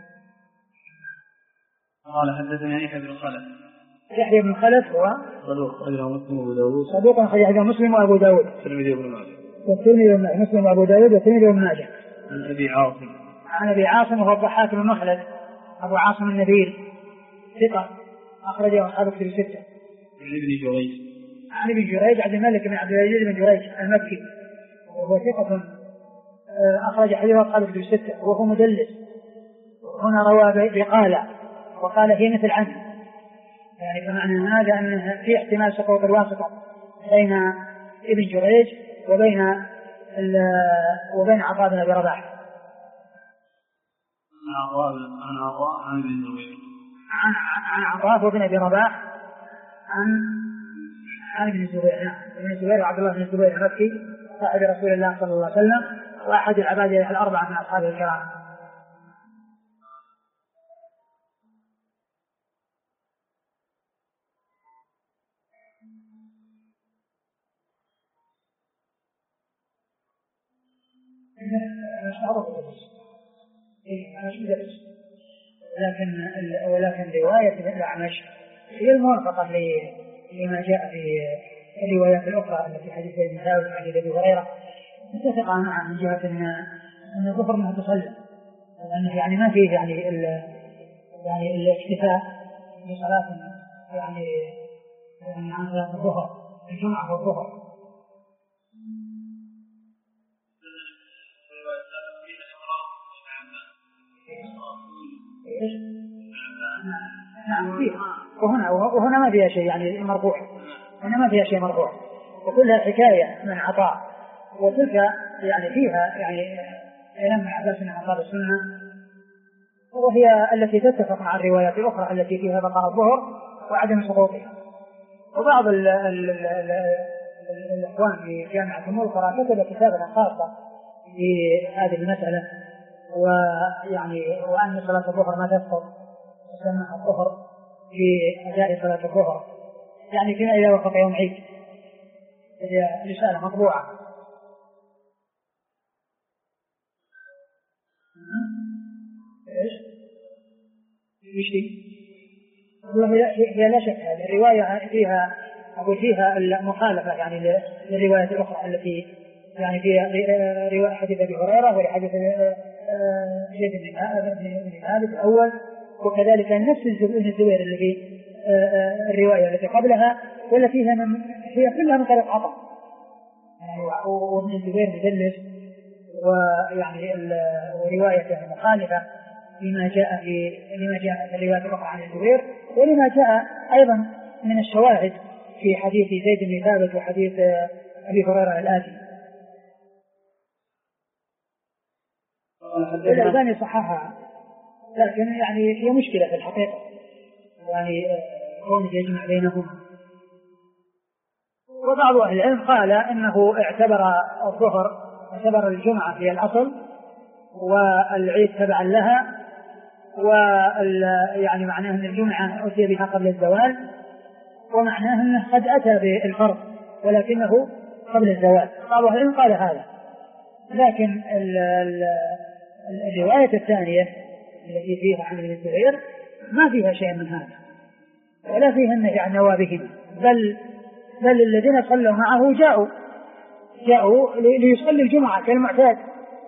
قال حدثنا يحيى بن خلف. يحيى بن خلف هو صدوق أخرجه له مسلم وأبو داود والترمذي وابن ماجه. مسلم وأبو داود والترمذي وابن ماجه. عن أبي عاصم وهو الضحاك بن مخلد أبو عاصم النبيل ثقة أخرجه أصحاب الكتب الستة. عن ابن جريج عبد الملك بن عبد العزيز بن جريج المكي وهو ثقة أخرج حديث أصحاب الكتب الستة وهو مدلس. هنا روى بقال وقال هي مثل عنه، يعني بمعنى هذا أن في احتمال سقوط الواسطة بين ابن جريج وبين عطاء بن أبي رباح. عن عطاء بن أبي رباح عن ابن الزبير. ابن الزبير وعبد الله بن الزبير المكي صاحب رسول الله صلى الله عليه وسلم وأحد العباد الأربعة من أصحاب الكرام. ولكن رواية الأعمش هي الموافقة لما جاء في الروايات الأخرى التي حديث ابن ثابت وحديث أبي هريرة متفق معه من جهة أن الظهر ما تصلى، لأنه يعني ما فيه يعني الاكتفاء بصلاة يعني عن صلاة الظهر الجمعة والظهر. نعم فيها وهنا ما فيها شيء يعني مرفوع، هنا ما فيها شيء مرفوع، وكلها حكاية من عطاء، وتلك يعني فيها يعني لما عباس من أصحاب السنة، وهي التي تتفق مع الروايات الأخرى التي فيها بقاء الظهر وعدم سقوطها. وبعض الإخوان في جامعة الملقرة كتب كتابا خاصة في هذه المسألة، ويعني وأن صلاة الظهر ما تسقط تسمى الظهر في أداء صلاة الظهر، يعني فيما إذا وفق يوم عيد. هي رسالة مطبوعة. والله هي لا شك هذه الرواية فيها المخالفة يعني للرواية الأخرى التي يعني فيها رواية حديث أبي هريرة وحديث زيد بن ثابت الأول، وكذلك نفس الزبير اللي في الرواية التي قبلها والتي هي كلها من طريق عطاء، يعني وابن الزبير مدلس، ويعني ورواية مخالفة لما جاء في الرواية الأخرى عن الزبير، ولما جاء أيضا من الشواهد في حديث زيد بن ثابت وحديث أبي هريرة الآتي. الألباني صححها، لكن يعني هي مشكلة في الحقيقة، يعني كونه يجمع بينهما. وبعض أهل العلم قال إنه اعتبر الجمعة هي الأصل والعيد تبعا لها، يعني معناه أن الجمعة أتي بها قبل الزوال ومعناه أنه قد أتى بالفرض ولكنه قبل الزوال. بعض أهل العلم قال هذا، لكن الرواية الثانية التي فيها عن ابن الزبير ما فيها شيء من هذا ولا فيها النهي عن نوابهم، بل الذين صلوا معه جاءوا ليصلي الجمعة كالمعتاد.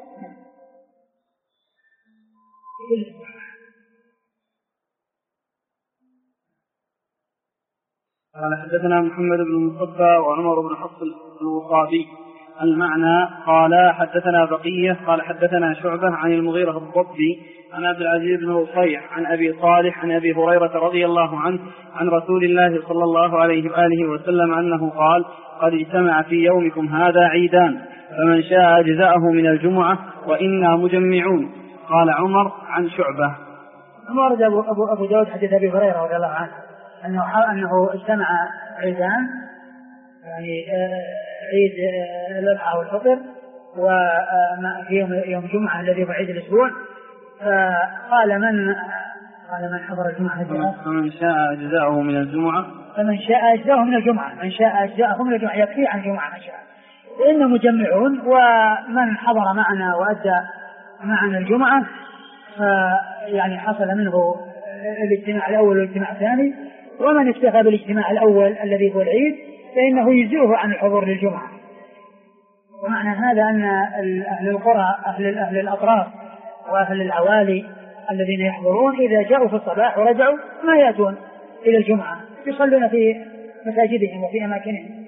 قال حدثنا محمد بن مصطفى وعمر بن حفص الوصابي. المعنى قال حدثنا بقية قال حدثنا شعبة عن المغيرة الضبي عن عبد العزيز بن رصيح عن أبي صالح عن أبي هريرة رضي الله عنه عن رسول الله صلى الله عليه وآله وسلم أنه قال: قد اجتمع في يومكم هذا عيدان، فمن شاء أجزأه من الجمعة وإنا مجمعون. قال عمر عن شعبة. ورد أبو داود حديث أبي هريرة رضي الله عنه أنه اجتمع عيدان، يعني عيد الأضحى والفطر وفي يوم الجمعة الذي هو عيد الأسبوع. فقال من حضر الجمعة فمن شاء أجزاءه من الجمعة، فمن شاء أجزاءه من الجمعة، من شاء أجزاءه من الجمعة يكفي عن الجمعة من شاء، وإن مجمعون. ومن حضر معنا وأدى معنا الجمعة يعني حصل منه الاجتماع الأول والاجتماع الثاني، ومن اكتفى بالاجتماع الأول الذي هو العيد فإنه يجزئه عن الحضور للجمعة. ومعنى هذا أن أهل القرى أهل الأطراف وأهل العوالي الذين يحضرون إذا جاءوا في الصباح ورجعوا ما يأتون إلى الجمعة، يصلون في مساجدهم وفي أماكنهم.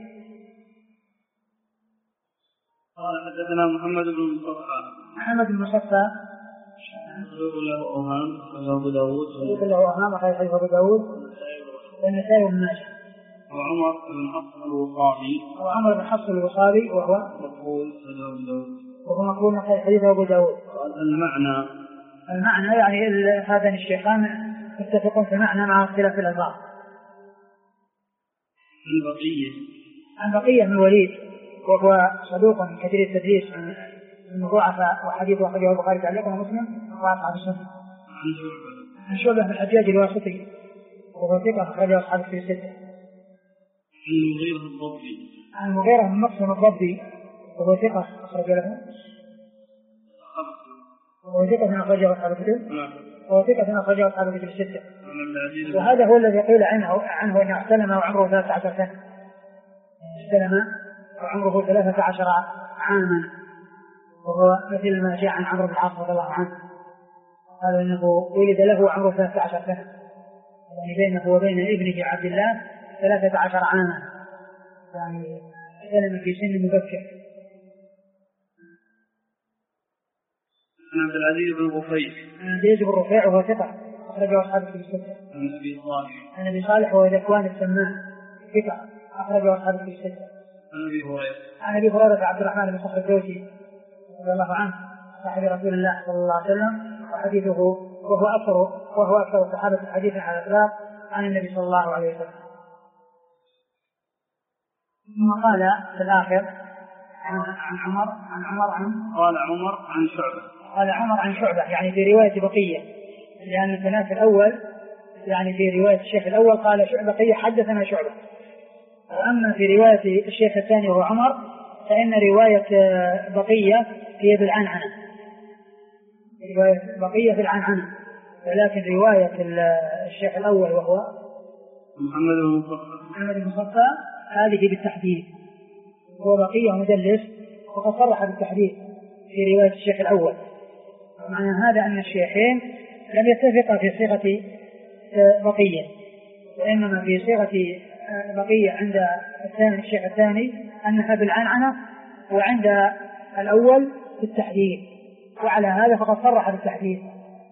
قال حدثنا محمد بن مصطفى له أبو داود أخرج أبو داود والنسائي وابن ماجه. وعمر بن حفص الوصابي وهو مقبول حديث أبو داود. المعنى يعني هذان الشيخان متفقون في المعنى مع اختلاف الألفاظ. عن بقية من الوليد وهو صدوق كثير التدليس من ضعفاء وحديث أخرجه البخاري تعليقا ومسلم وأصحاب السنة. عن شعبة بن الحجاج الواسطي وهو ثقة أخرجه أصحاب الكتب الستة. عن المغيرة بن مقسم الضبي وهو ثقة أخرج له أخرجه أصحاب الكتب الستة. وهذا هو الذي قيل عنه أنه استلم وعمره 13 سنة، استلم وعمره 13 عاما، وهو مثل ما جاء عن عمرو بن العاص رضي الله عنه قال انه ولد له وعمره 13 سنة، يعني بينه وبين ابنه عبد الله 13 عاما، يعني استلم في سن مبكر. عن عبد العزيز بن رفيع وهو ثقة أخرجه أصحاب الكتب الستة. عن أبي صالح وهو ذكوان السمان ثقة أخرجه أصحاب الكتب الستة. عن أبي هريرة عبد الرحمن بن صخر الدوسي رضي الله عنه صاحب رسول الله صلى الله عليه وسلم، وحديثه وهو أكثر الصحابة حديثا على الإطلاق عن النبي صلى الله عليه وسلم. ثم قال في الآخر قال عمر عن شعبة يعني في رواية بقية، لأن التنافي الأول يعني في رواية الشيخ الأول قال بقية حدثنا شعبة، وأما في رواية الشيخ الثاني وهو عمر فإن رواية بقية هي بالعنعنة، ولكن رواية الشيخ الأول وهو محمد بن مصطفى هذه بالتحديد، هو بقية مدلس وقد صرح بالتحديد في رواية الشيخ الأول. معنى هذا أن الشيخين لم يتفقا في صيغة بقية، وإنما في صيغة بقية عند الشيخ الثاني أنها بالعنعنة، وعند الأول بالتحديد، وعلى هذا فقد صرح بالتحديد.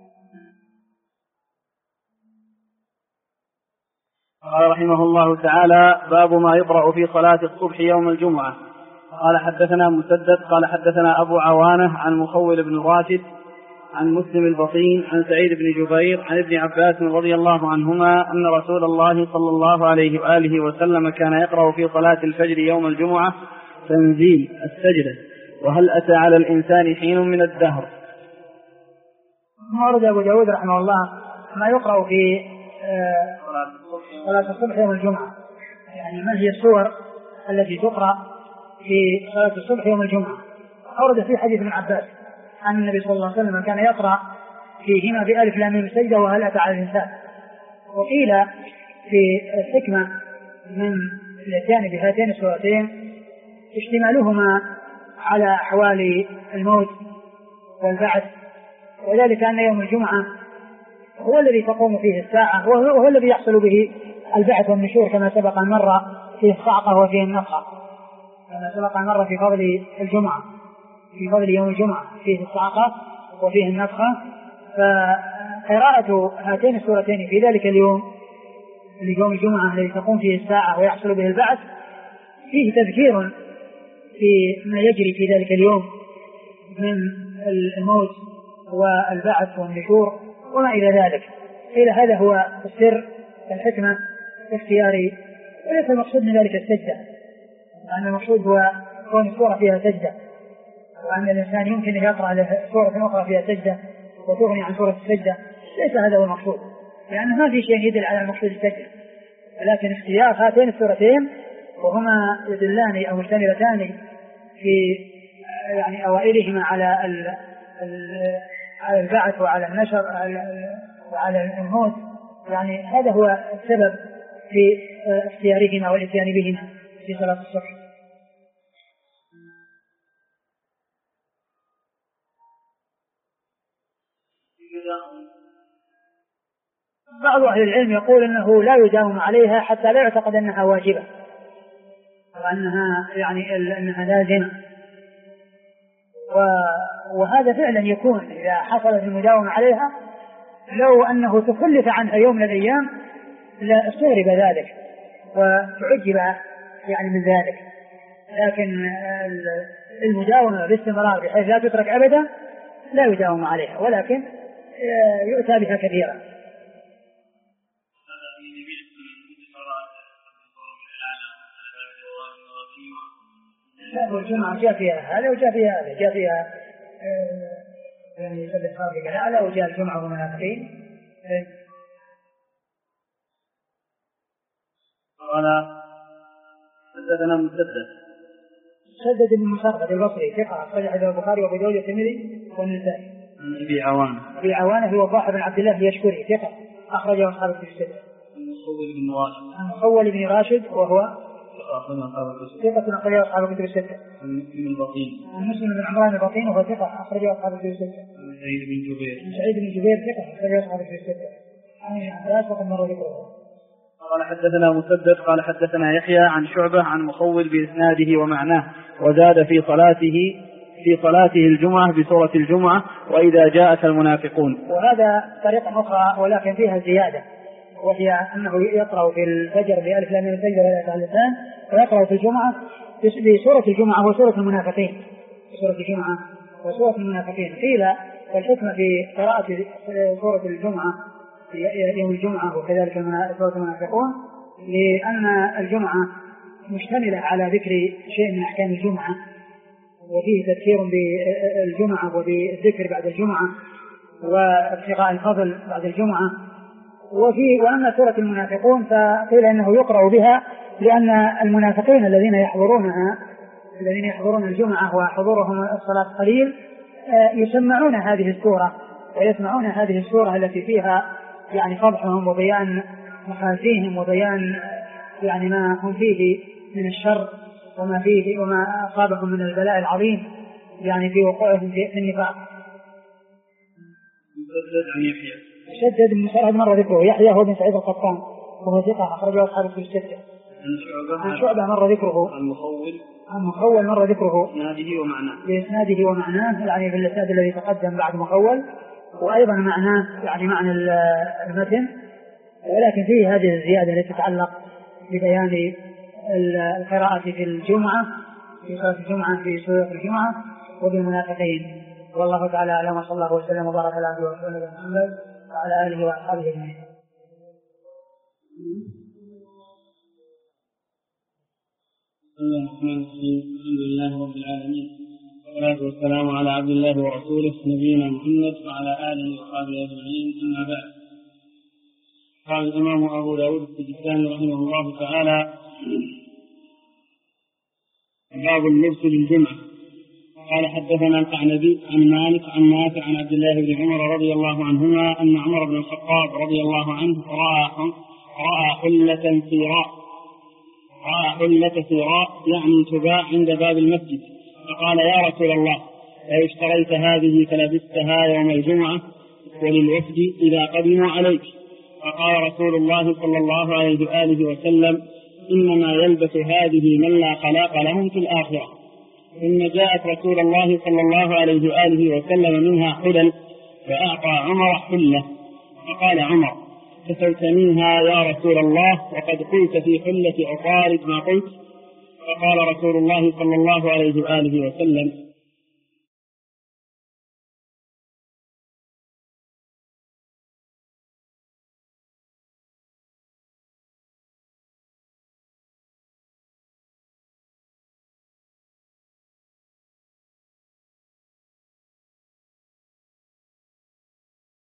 قال رحمه الله تعالى: باب ما يقرأ في صلاة الصبح يوم الجمعة. قال حدثنا مسدد قال حدثنا أبو عوانة عن مخول بن راشد عن مسلم البطين عن سعيد بن جبير عن ابن عباس رضي الله عنهما أن رسول الله صلى الله عليه وآله وسلم كان يقرأ في صلاة الفجر يوم الجمعة تنزيل السجدة وهل أتى على الإنسان حين من الدهر. ورد أبو داود رحمه الله ما يقرأ في صلاة الصبح يوم الجمعة، يعني ما هي السور التي تقرأ في صلاة الصبح يوم الجمعة. أورد في حديث ابن عباس أن النبي صلى الله عليه وسلم كان يقرأ فيهما بألف لام ميم السجدة وهل أتى على الإنسان. وقيل في الحكمة من الاتيان بهاتين السورتين اشتمالهما على أحوال الموت والبعث، وذلك أن يوم الجمعة هو الذي تقوم فيه الساعة وهو الذي يحصل به البعث والنشور كما سبق أن مر فيه الصعقة وفيه النفخة، كما سبق أن مر في فضل الجمعة، في فضل يوم الجمعة فيه الصعقة وفيه النفخة. فقراءة هاتين السورتين في ذلك اليوم يوم الجمعة الذي تقوم فيه الساعة ويحصل به البعث فيه تذكير في ما يجري في ذلك اليوم من الموت والبعث والنشور وما إلى ذلك. إلى هذا هو السر الحكمة اختياري، وليس المقصود من ذلك السجدة، لأن المقصود هو كون السورة فيها سجدة، وأن الإنسان يمكن أن يقرأ له سورة أخرى فيها سجدة وتغني عن سورة السجدة، ليس هذا هو المقصود، لأن ما في شيء يدل على المقصود السجدة، ولكن اختيار هاتين السورتين وهما يدلان أو مشتملتان في يعني أوائلهما على البعث وعلى النشر وعلى الموت، يعني هذا هو السبب في اختيارهما والاتيان بهما في صلاة الصبح. بعض أهل العلم يقول أنه لا يداوم عليها حتى لا يعتقد أنها واجبة وأنها يعني أنها لازمة، وهذا فعلا يكون إذا حصلت المداومة عليها، لو أنه تخلف عنها يوم من الأيام لا استغرب ذلك وتعجب يعني من ذلك، لكن المداومة باستمرار بحيث لا تترك أبدا لا يداوم عليها، ولكن يؤتى بها كثيرا. الجمعة جاء فيها هذا وجاء فيها هذا، جاء فيها يعني يسبح ربك الأعلى، وجاء الجمعة والمنافقين. قال حدثنا مسدد بن مسرهد البصري ثقة أخرج حديث البخاري وأبو داود والترمذي والنسائي. أبي عوانة هو الضاحي بن عبد الله اليشكري ثقة أخرجه أصحاب الكتب الستة. مخول بن راشد وهو ثقة أخرجه أصحاب الكتب الستة. مسلم بن عمران البطين وهو ثقة أخرجه أصحاب الكتب الستة. سعيد بن جبير ثقة أخرجه أصحاب الكتب الستة. عن وقد مر ذكره. قال حدثنا مسدد قال حدثنا يحيى عن شعبة عن مخول بإسناده ومعناه، وزاد في صلاته الجمعة بسورة الجمعة وإذا جاءك المنافقون. وهذا طريقة أخرى ولكن فيها زيادة، وهي أنه يقرأ في الفجر بألف لام ميم السجدة ولا يتعلم اللسان، ويقرأ في الجمعة بسورة الجمعة وسورة المنافقين، سورة الجمعة وسورة المنافقين. قيل الحكمة في قراءة سورة الجمعة في يوم الجمعة وكذلك سورة المنافقون لأن الجمعة مشتملة على ذكر شيء من أحكام الجمعة، وفيه تذكير بالجمعة وبالذكر بعد الجمعة وابتغاء الفضل بعد الجمعة. وأما سورة المنافقون فقيل إنه يقرأ بها لأن المنافقين الذين يحضرون الجمعة وحضورهم الصلاة قليل يسمعون هذه السورة ويسمعون هذه السورة التي فيها يعني فضحهم وبيان مخازيهم وبيان يعني ما هم فيه من الشر وما أصابهم من البلاء العظيم يعني في وقوعهم في النفاق. شدد بن مسرهد مر ذكره. يحيى هو بن سعيد القطان وهو ثقة أخرجه أصحاب الكتب الستة. عن شعبة مر ذكره. عن مخول مر ذكره بإسناده ومعناه يعني في الإسناد الذي تقدم بعد مخول، وأيضا معناه يعني معنى المتن، ولكن فيه هذه الزيادة التي تتعلق ببيان القراءة في الجمعة في صلاة الجمعة في سورة الجمعة وبالمنافقين. والله تعالى أعلم، وصلى الله وسلم وبارك على عبده ورسوله محمد وعلى آله وأصحابه أجمعين. الحمد لله رب العالمين، والصلاة والسلام على عبد الله ورسوله نبينا محمد وعلى آله وصحبه أجمعين. أما بعد، قال الإمام أبو داود السجستاني رحمه الله تعالى: باب اللبس للجمعة. قال حدثنا القعنبي عن مالك عن نافع عن عبد الله بن عمر رضي الله عنهما أن عمر بن الخطاب رضي الله عنه رأى حلة سيراء يعني تباع عند باب المسجد، فقال يا رسول الله لو اشتريت هذه فلبستها يوم الجمعة وللوفد إذا قدموا عليك. فقال رسول الله صلى الله عليه وآله وسلم إنما يلبس هذه من لا خلاق لهم في الآخرة. ثم جاءت رسول الله صلى الله عليه وآله وسلم منها حلل فأعطى عمر حلة، فقال عمر كسوتنيها يا رسول الله وقد قلت في حلة عطارد ما قلت. فقال رسول الله صلى الله عليه وآله وسلم